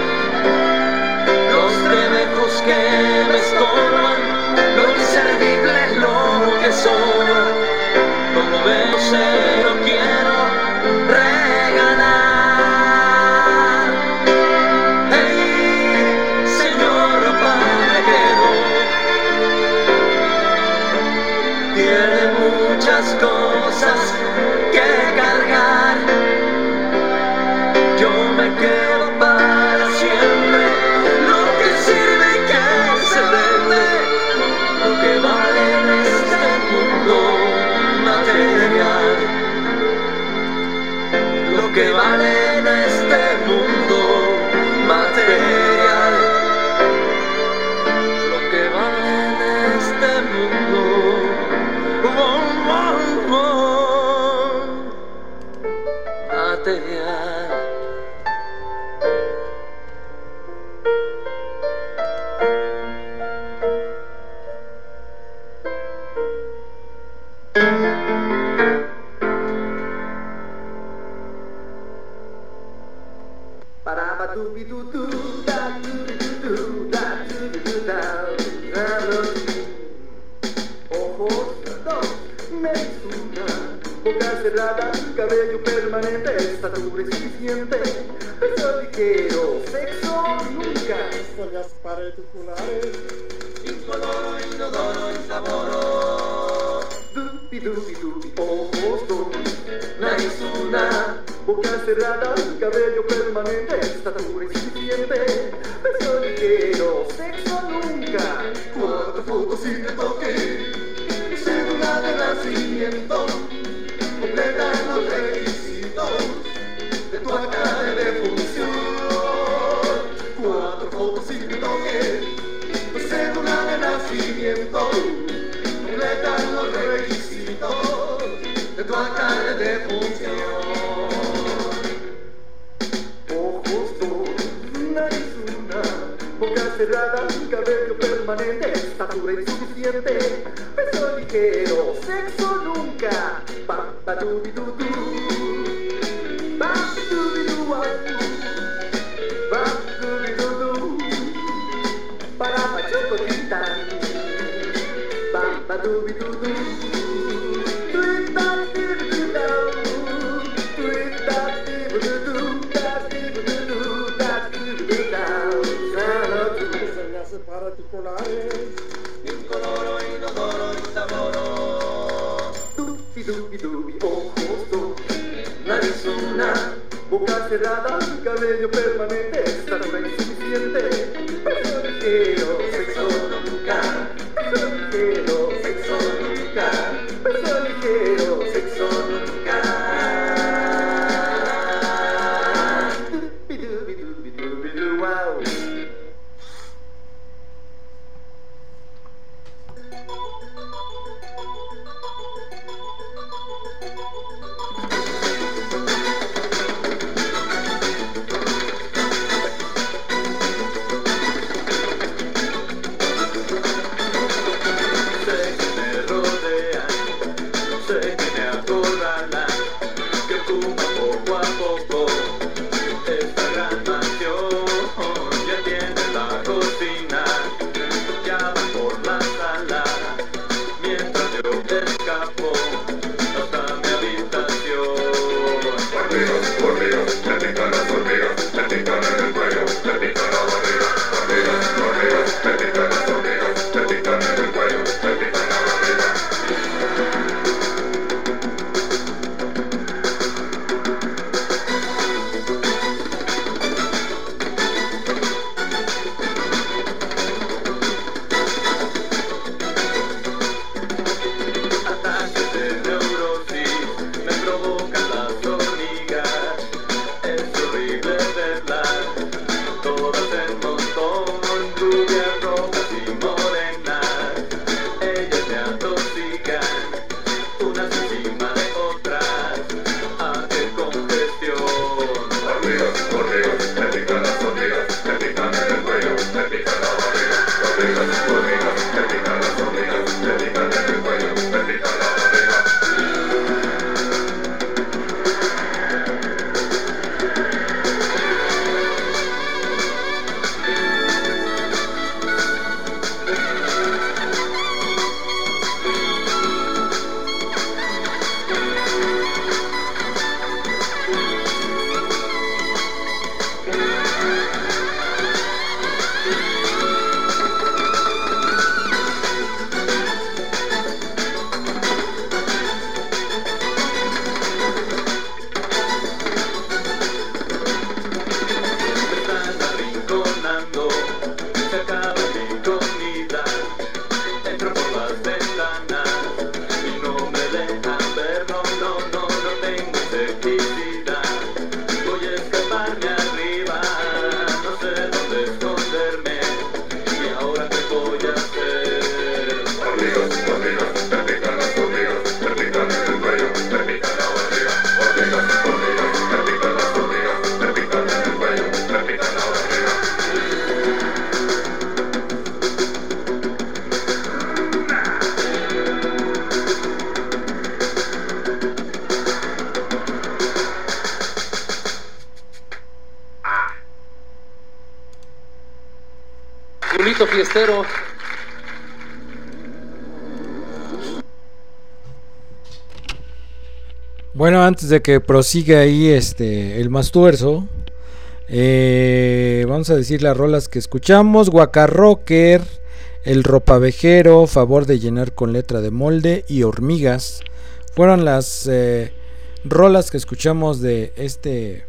los trebejos que me estorban, lo inservible es lo que sobra, no lo veo, se lo quiero regalar. Hey, señor ropavejero, tiene muchas cosas que cargar, yo me quedo para siempre, lo que sirve y que se vende, lo que vale en este mundo material, lo que vale en este mundo material, lo que vale en este mundo material. Para ba du bi du du da du bi du du da du bi nariz una, boca cerrada, cabello permanente, estatura insuficiente, peso ligero, sexo nunca, follas particulares, incoloro, inodoro, insaboro, dupi, dupi, dupi, ojos dos, nariz una, boca cerrada, cabello permanente, estatura insuficiente, peso ligero, sexo nunca, 4 fotos y de toque, cédula de nacimiento, completan los requisitos de tu acta de defunción. 4 fotos y de toque, cédula de nacimiento, completan los requisitos de tu acta de defunción. Ojos dos, nariz una, boca cerrada, cabello permanente, estatura insuficiente, peso ligero, sexo nunca, ba ba dubi du du, ba dubi du wa, ba dubi du du, para pa chocotita, ba dubi du du, tuita tibu du, tuita tibu du, da tibu du, da tibu du da, señas particulares, incoloro, inodoro, insaboro, dubi dubi dubi, ojos dos, nariz una, boca cerrada, cabello permanente, estatura insuficiente, peso ligero, sexo nunca, peso ligero, sexo nunca, peso ligero, sexo nunca. Dubi dubi dubi dubi du, wow. Fiestero. Bueno, antes de que prosiga ahí el Mastuerzo, vamos a decir las rolas que escuchamos. Guacarrocker, El Ropavejero, Favor de Llenar con Letra de Molde y Hormigas fueron las rolas que escuchamos de este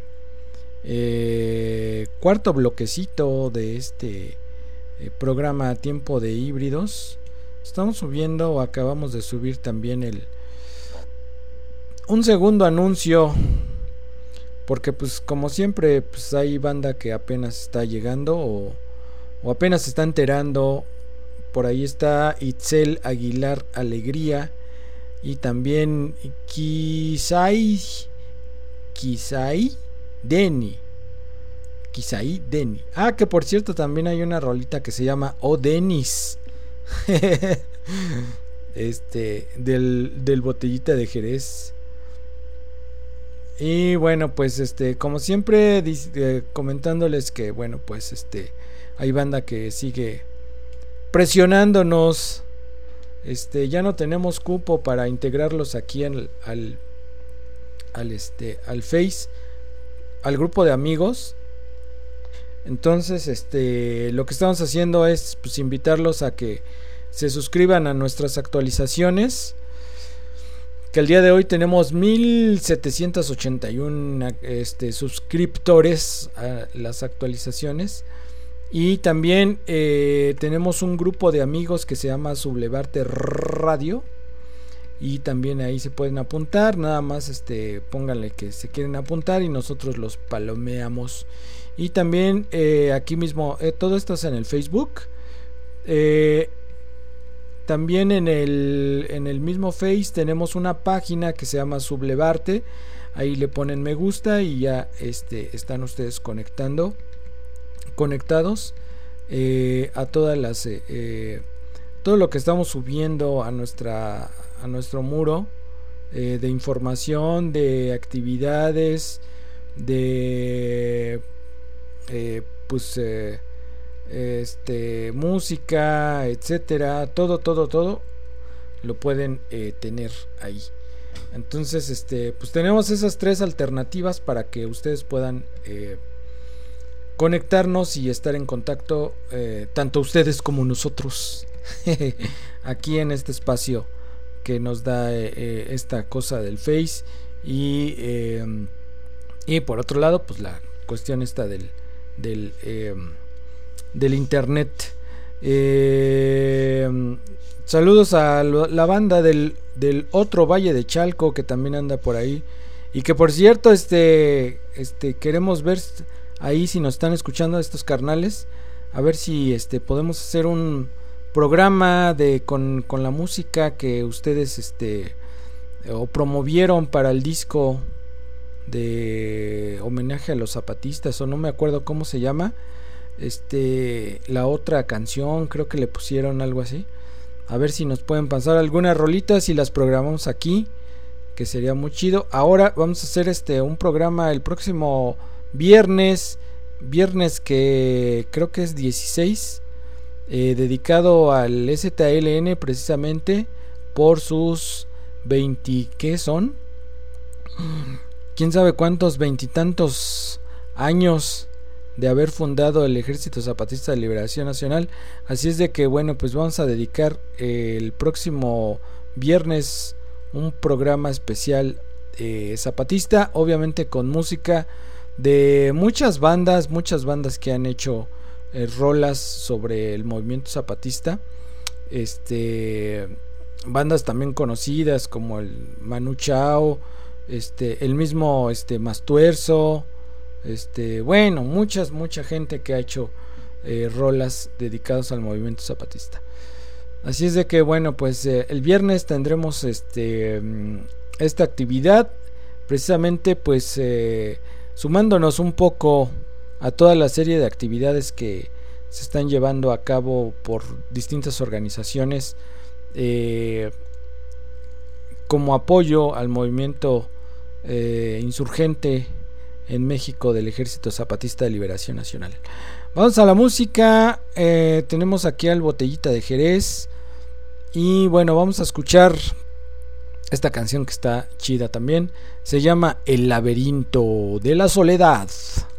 cuarto bloquecito de este programa Tiempo de Híbridos. Estamos subiendo, o acabamos de subir también un segundo anuncio, porque pues como siempre pues hay banda que apenas está llegando o apenas se está enterando. Por ahí está Itzel Aguilar Alegría y también Kisai Deni. Ah, que por cierto también hay una rolita que se llama O Denis. del Botellita de Jerez. Y bueno, pues como siempre comentándoles que bueno, pues hay banda que sigue presionándonos. Ya no tenemos cupo para integrarlos aquí al Face, al grupo de amigos. Entonces lo que estamos haciendo es pues invitarlos a que se suscriban a nuestras actualizaciones, que el día de hoy tenemos 1781 suscriptores a las actualizaciones. Y también tenemos un grupo de amigos que se llama Sublevarte Radio, y también ahí se pueden apuntar. Nada más pónganle que se quieren apuntar y nosotros los palomeamos. Y también aquí mismo todo esto es en el Facebook. También en el mismo Face tenemos una página que se llama Sublevarte. Ahí le ponen me gusta y ya están ustedes conectados a todas las todo lo que estamos subiendo a nuestro muro de información, de actividades, de música, etcétera. Todo lo pueden tener ahí. Entonces pues tenemos esas tres alternativas para que ustedes puedan conectarnos y estar en contacto, tanto ustedes como nosotros aquí en este espacio que nos da esta cosa del Face. Y por otro lado pues la cuestión esta del internet. Saludos a la banda del otro Valle de Chalco, que también anda por ahí, y que por cierto queremos ver ahí si nos están escuchando estos carnales, a ver si podemos hacer un programa con la música que ustedes o promovieron para el disco de homenaje a los zapatistas, o no me acuerdo cómo se llama la otra canción, creo que le pusieron algo así. A ver si nos pueden pasar algunas rolitas y las programamos aquí, que sería muy chido. Ahora vamos a hacer un programa el próximo viernes que creo que es 16, dedicado al ZLN, precisamente por sus 20, ¿qué son? Quién sabe cuántos, veintitantos años de haber fundado el Ejército Zapatista de Liberación Nacional. Así es de que bueno, pues vamos a dedicar el próximo viernes un programa especial zapatista, obviamente con música de muchas bandas que han hecho rolas sobre el movimiento zapatista, bandas también conocidas como el Manu Chao, el mismo Mastuerzo, bueno, mucha gente que ha hecho rolas dedicadas al movimiento zapatista. Así es de que bueno, pues el viernes tendremos esta actividad, precisamente pues sumándonos un poco a toda la serie de actividades que se están llevando a cabo por distintas organizaciones como apoyo al movimiento insurgente en México del Ejército Zapatista de Liberación Nacional. Vamos a la música. Tenemos aquí al Botellita de Jerez y bueno, vamos a escuchar esta canción que está chida también. Se llama El laberinto de la soledad.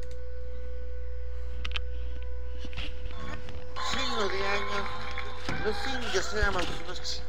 Chingo de años, los indios éramos unos chingados.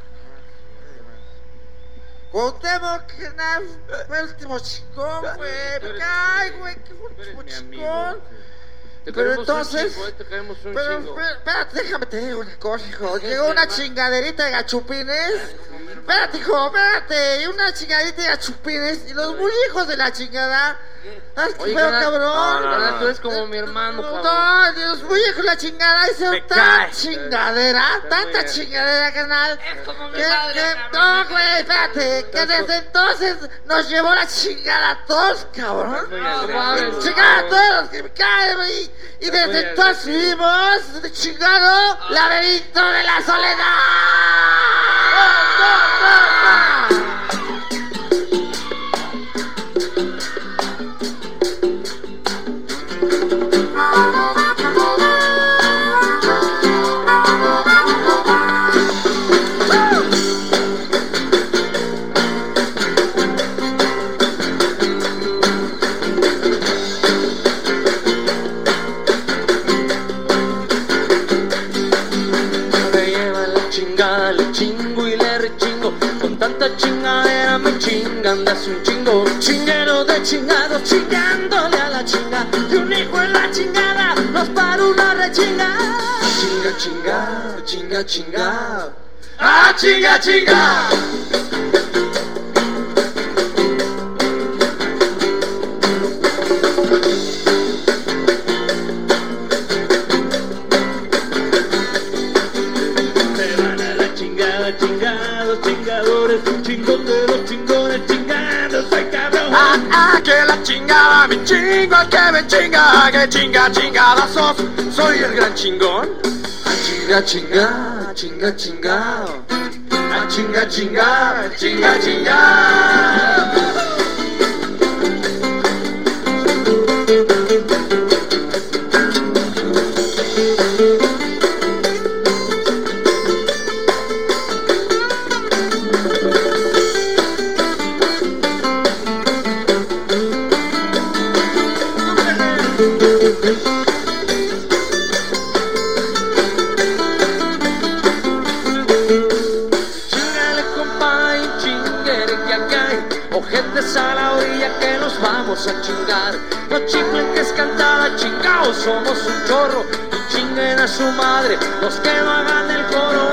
Cuauhtémoc, carnal, fue el último chingón, güey. Ay, güey, qué último chingón. Pero entonces, pero espérate, déjame te digo una cosa, hijo. Llegó una chingaderita de gachupines. Espérate, hijo, espérate. Y una chingaderita de gachupines. Y los muy hijos de la chingada. Ay, qué feo, cabrón. No, tú eres como mi hermano, cabrón. No, Dios, muy hijos de la chingada. Hicieron tanta chingadera, tanta chingadera, carnal. No, güey, espérate. Que desde entonces nos llevó la chingada a todos, cabrón. Chingada a todos los que me caen, güey. Y desde entonces vivimos chingado laberinto de la soledad. Tanta chingadera me chingan de hace un chingo. Chinguero de chingados, chingándole a la chinga. Y un hijo en la chingada nos para una rechinga. Chinga, chinga, chinga, chinga. ¡Ah, chinga, chinga! Chingón de los chingones, chingando soy cabrón. Que la chingada me chingo, al que me chinga, que chinga, chingadazos, soy el gran chingón. Chinga, chinga, chinga, chinga. Chinga, chinga, chinga, chinga. A la orilla que nos vamos a chingar. No chinguen que es cantada, chingaos, somos un chorro. Y chinguen a su madre, los que no hagan el coro.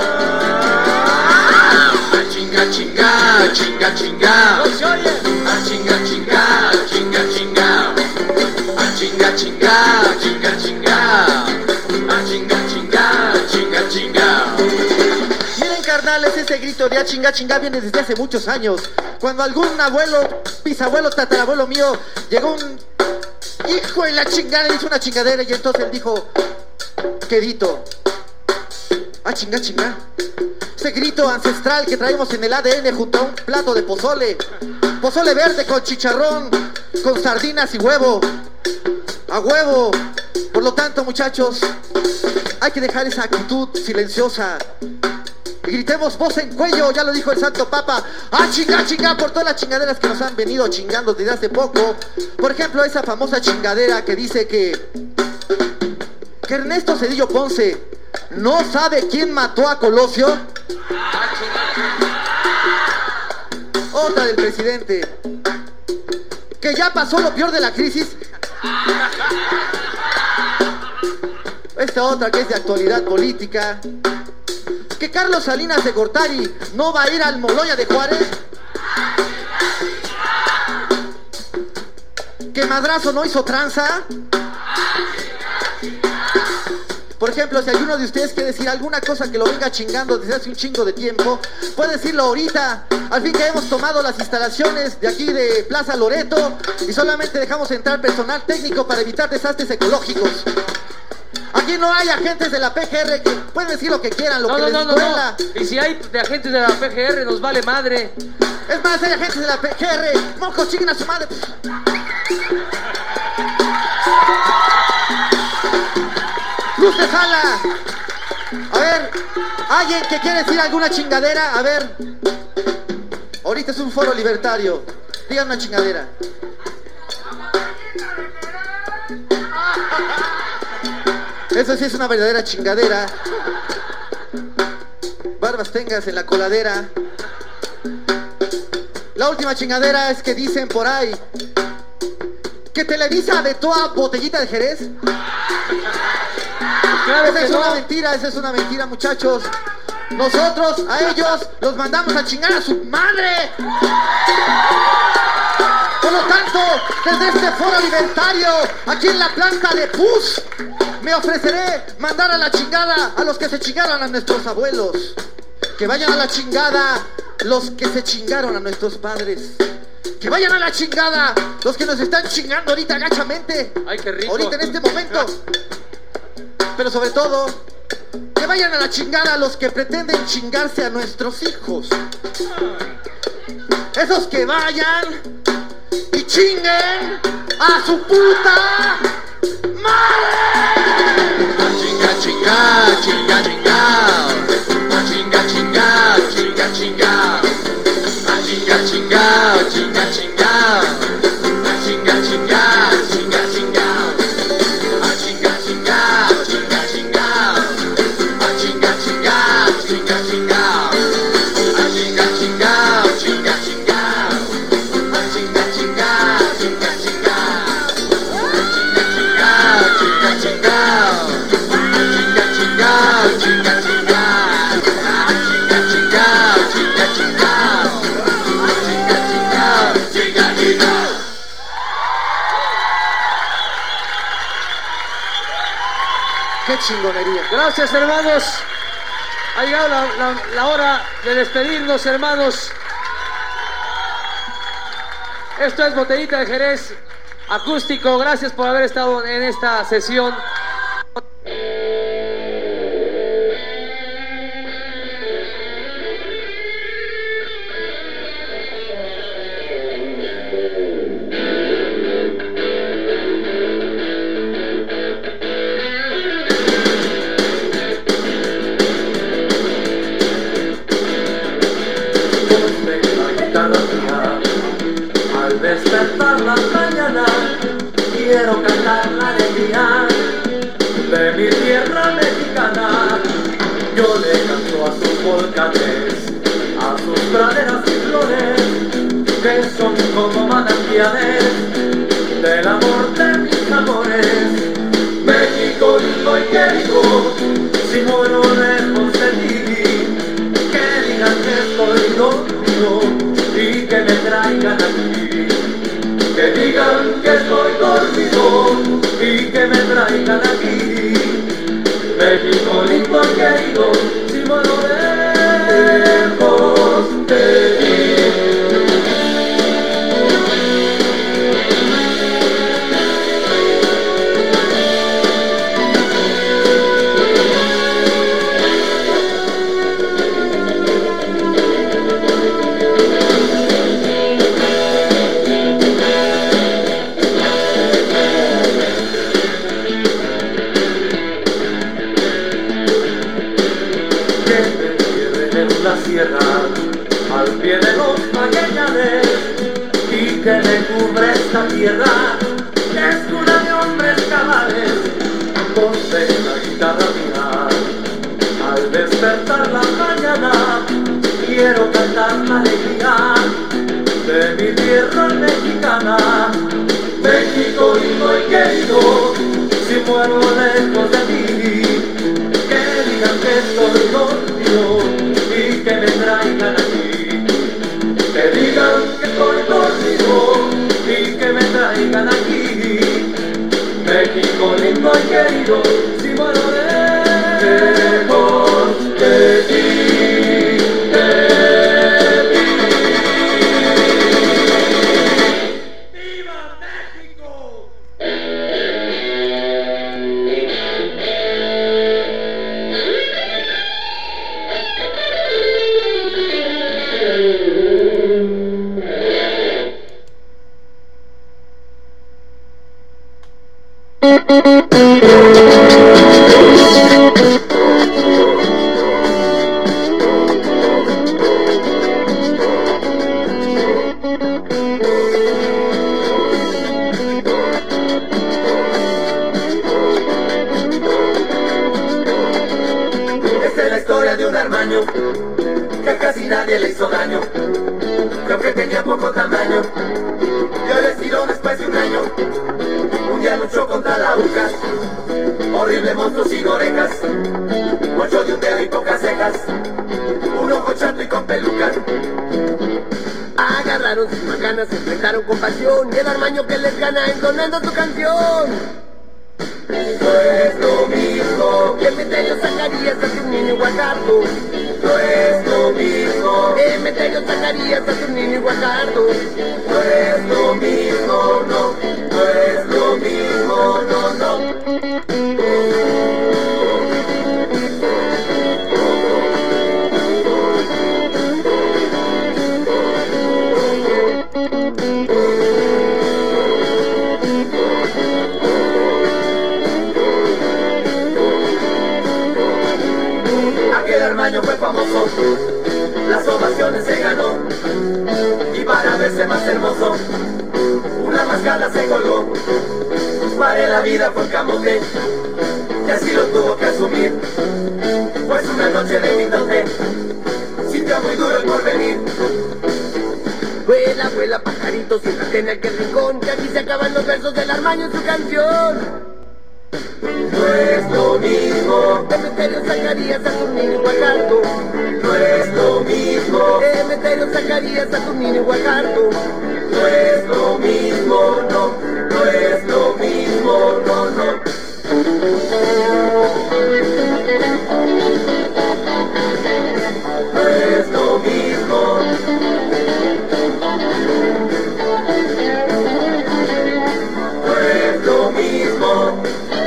Chinga, chinga, chinga, chinga. No se oye. Chinga, chinga, chinga, chinga. Chinga, chinga, chinga, chinga. Chinga, chinga, chinga, chinga. Miren, carnales, ese grito de a chinga, chinga viene desde hace muchos años. Cuando algún abuelo, bisabuelo, tatarabuelo mío, llegó un hijo en la chingada y hizo una chingadera y entonces él dijo, ¿qué grito? Ah, chinga, chinga. Ese grito ancestral que traemos en el ADN junto a un plato de pozole. Pozole verde con chicharrón, con sardinas y huevo. A huevo. Por lo tanto, muchachos, hay que dejar esa actitud silenciosa. Y gritemos voz en cuello, ya lo dijo el Santo Papa. ¡Ah, chinga, chinga! Por todas las chingaderas que nos han venido chingando desde hace poco. Por ejemplo, esa famosa chingadera que dice que Ernesto Zedillo Ponce no sabe quién mató a Colosio. Otra del presidente. Que ya pasó lo peor de la crisis. Esta otra que es de actualidad política. Que Carlos Salinas de Gortari no va a ir al Moloya de Juárez. Que Madrazo no hizo tranza. Por ejemplo, si alguno de ustedes quiere decir alguna cosa que lo venga chingando desde hace un chingo de tiempo, puede decirlo ahorita. Al fin que hemos tomado las instalaciones de aquí de Plaza Loreto y solamente dejamos entrar personal técnico para evitar desastres ecológicos. Aquí no hay agentes de la PGR que pueden decir lo que quieran, lo que les duela. Y si hay de agentes de la PGR, nos vale madre. Es más, hay agentes de la PGR. Mocos, chinguen a su madre. Luz de sala. A ver, alguien que quiere decir alguna chingadera, a ver. Ahorita es un foro libertario. Digan una chingadera. Eso sí es una verdadera chingadera. Barbas tengas en la coladera. La última chingadera es que dicen por ahí que Televisa vetó a Botellita de Jerez. Claro Esa que es no. una mentira, esa es una mentira, muchachos. Nosotros a ellos los mandamos a chingar a su madre. Por lo tanto, desde este foro libertario, aquí en la planta de PUS, me ofreceré mandar a la chingada a los que se chingaron a nuestros abuelos. Que vayan a la chingada los que se chingaron a nuestros padres. Que vayan a la chingada los que nos están chingando ahorita gachamente. Ay, qué rico. Ahorita en este momento. Pero sobre todo, que vayan a la chingada los que pretenden chingarse a nuestros hijos. Esos que vayan y chinguen a su puta madre. Chinga, chinga, chinga, chinga. Chinga, chinga, chinga, chinga. Chinga, chinga, chinga, chinga. Chinga, chinga, chinga, chinga. Chinga, chinga, chinga, chinga. Chinga, chinga, chinga, chinga. Chinga, chinga, chinga, chinga. Chinga, chinga, chinga, chinga. Chinga, chinga, chinga, chinga. Qué chingonería. Gracias, hermanos. Ha llegado la hora de despedirnos, hermanos. Esto es Botellita de Jerez acústico. Gracias por haber estado en esta sesión. Al despertar la mañana, quiero cantar la alegría de mi tierra mexicana. Yo le canto a sus volcanes, a sus praderas y flores, que son como manantiales del amor de mis amores. México lindo y querido, si muero lejos de ti, que digan que estoy dormido y que me traigan aquí. Que digan que estoy dormido y que me traigan aquí. México lindo y querido, si muero lejos de ti. Al pie de los magallanes y que me cubre esta tierra que es cuna de hombres cabales. Ponte la guitarra mía al despertar la mañana, quiero cantar la alegría de mi tierra mexicana. México lindo y querido, si muero lejos de ti, que digan que estoy dormido y que me traigan aquí. Que digan que estoy dormido y que me traigan aquí. México lindo y querido, si muero lejos de ti, de ti. ¡Viva México! Thank you. niño que tenía poco tamaño, dio el estirón después de un año. Un día luchó contra la UCAS, horrible monstruo sin orejas, mocho de un dedo y pocas cejas, un ojo chato y con pelucas. Agarraron sus macanas, se enfrentaron con pasión, y el armaño que les gana entonando su canción. No es lo mismo que Emeterio Zacarías Saturnino y Guajardo. No es lo mismo Emeterio Zacarías Saturnino y Guajardo. No es lo mismo, no. No es lo mismo, no, no. Aquel armaño fue famoso, las ovaciones se ganó, y para verse más hermoso, una máscara se colgó. Para la vida fue camote, y así lo tuvo que asumir, pues una noche de mitote sintió muy duro el porvenir. Vuela, vuela, pajarito, siéntate en aquel rincón, que aquí se acaban los versos del armaño en su canción. No es lo mismo Emeterio Zacarías Saturnino y Guajardo. No es lo mismo Emeterio Zacarías Saturnino y Guajardo. No es lo mismo, no. No es lo mismo, no, no. No es lo mismo. No es lo mismo.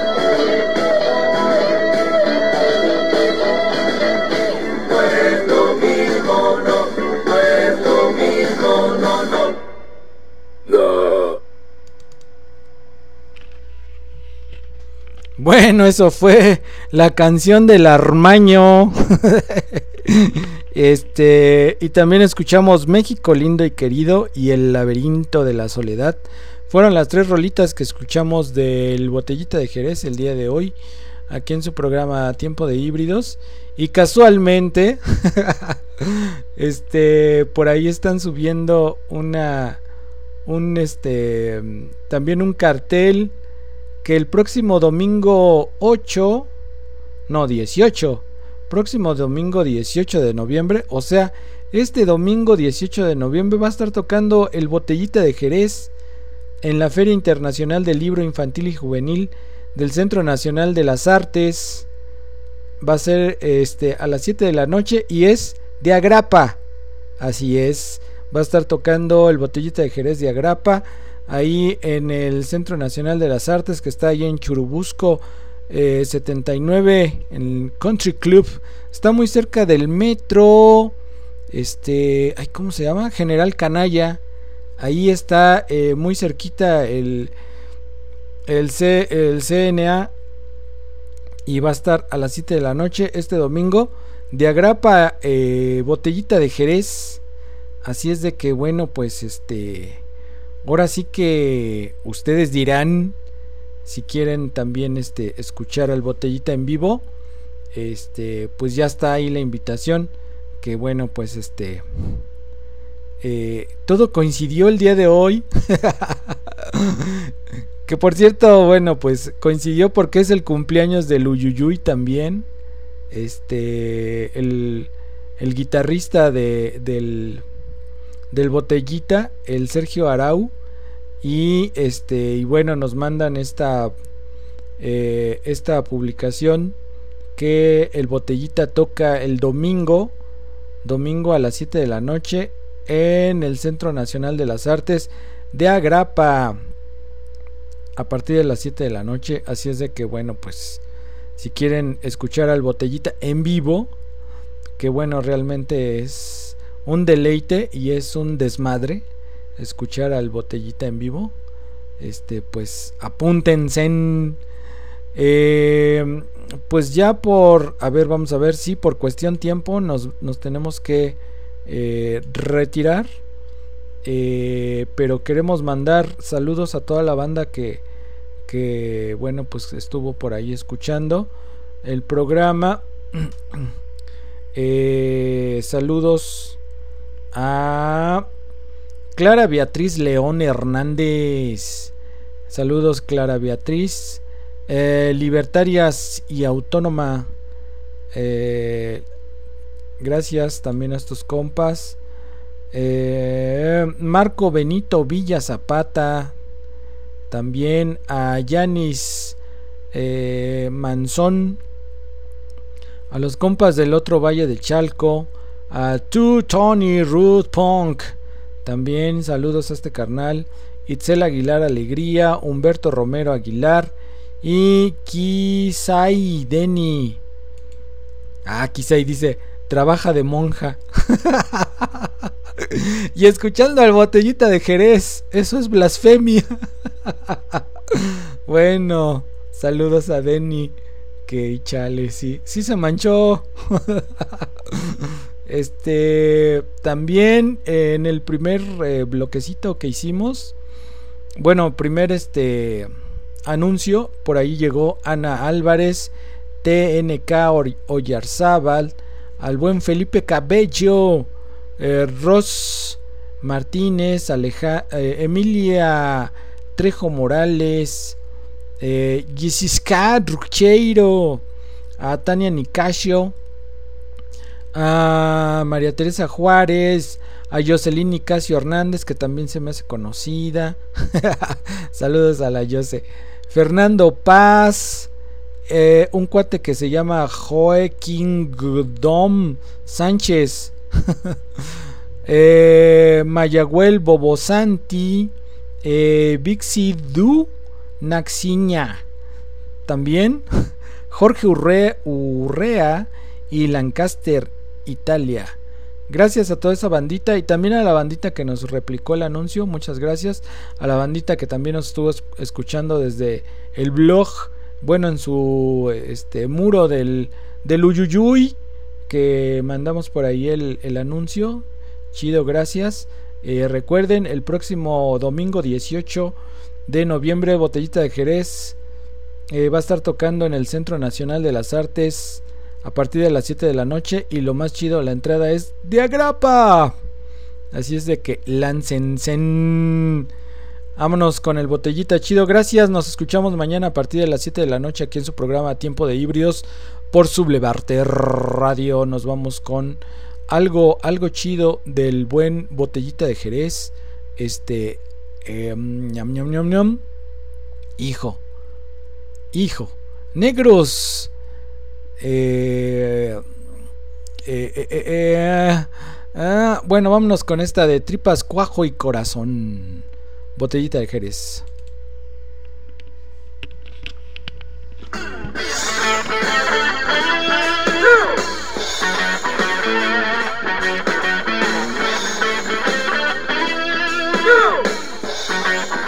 Bueno, eso fue la canción del armaño. Y también escuchamos México lindo y querido y El laberinto de la soledad. Fueron las 3 rolitas que escuchamos del Botellita de Jerez el día de hoy, aquí en su programa Tiempo de Híbridos. Y casualmente por ahí están subiendo también un cartel que el próximo domingo 18, próximo domingo 18 de noviembre, o sea, este domingo 18 de noviembre va a estar tocando el Botellita de Jerez en la Feria Internacional del Libro Infantil y Juvenil del Centro Nacional de las Artes. Va a ser a las 7 de la noche y es de Agrapa. Así es, va a estar tocando el Botellita de Jerez de Agrapa ahí en el Centro Nacional de las Artes, que está ahí en Churubusco 79, en el Country Club. Está muy cerca del metro, ¿cómo se llama? General Canalla. Ahí está muy cerquita el CNA, y va a estar a las 7 de la noche este domingo de Agrapa, Botellita de Jerez. Así es de que bueno, pues ahora sí que ustedes dirán si quieren también escuchar al Botellita en vivo. Pues ya está ahí la invitación, que bueno, pues todo coincidió el día de hoy. Que por cierto, bueno, pues coincidió porque es el cumpleaños del Uyuyuy también. El guitarrista del Botellita, el Sergio Arau. Y bueno, nos mandan esta publicación que el Botellita toca el domingo a las 7 de la noche en el Centro Nacional de las Artes de Agrapa, a partir de las 7 de la noche. Así es de que bueno, pues si quieren escuchar al Botellita en vivo, que bueno, realmente es un deleite y es un desmadre escuchar al Botellita en vivo, pues apúntense pues ya vamos a ver si por cuestión tiempo nos tenemos que retirar, pero queremos mandar saludos a toda la banda que bueno, pues estuvo por ahí escuchando el programa. Saludos a Clara Beatriz León Hernández. Saludos, Clara Beatriz. Libertarias y Autónoma. Gracias también a estos compas. Marco Benito Villa Zapata. También a Yanis Manzón. A los compas del otro Valle del Chalco. A Tony Ruth Punk. También saludos a este carnal. Itzel Aguilar Alegría. Humberto Romero Aguilar. Y Kisai Deni. Kisai dice: trabaja de monja. Y escuchando al Botellita de Jerez. Eso es blasfemia. Bueno, saludos a Deni. Que chale, sí se manchó. También en el primer bloquecito que hicimos. Bueno, primer anuncio. Por ahí llegó Ana Álvarez, TNK Oyarzábal, al buen Felipe Cabello, Ros Martínez, Emilia Trejo Morales, Gisisca Rucheiro, a Tania Nicasio, a María Teresa Juárez, a Jocelyn Nicasio Hernández, que también se me hace conocida. Saludos a la Jose. Fernando Paz, un cuate que se llama Joaquín Sánchez. Mayagüel Bobosanti, Vixi Du Naxiña, también Jorge Urrea y Lancaster, Italia. Gracias a toda esa bandita y también a la bandita que nos replicó el anuncio. Muchas gracias a la bandita que también nos estuvo escuchando desde el blog. Bueno, en su muro del Uyuyuy, que mandamos por ahí el anuncio. Chido, gracias. Recuerden, el próximo domingo 18 de noviembre, Botellita de Jerez va a estar tocando en el Centro Nacional de las Artes a partir de las 7 de la noche. Y lo más chido, la entrada es de agrapa. Así es de que láncense. Vámonos con el Botellita. Chido, gracias. Nos escuchamos mañana a partir de las 7 de la noche aquí en su programa Tiempo de Híbridos por Sublevarte Radio. Nos vamos con algo chido del buen Botellita de Jerez. Ñam, ñam, ñam, ñam. Hijo, negros. Bueno, vámonos con esta de Tripas, Cuajo y Corazón. Botellita de Jerez.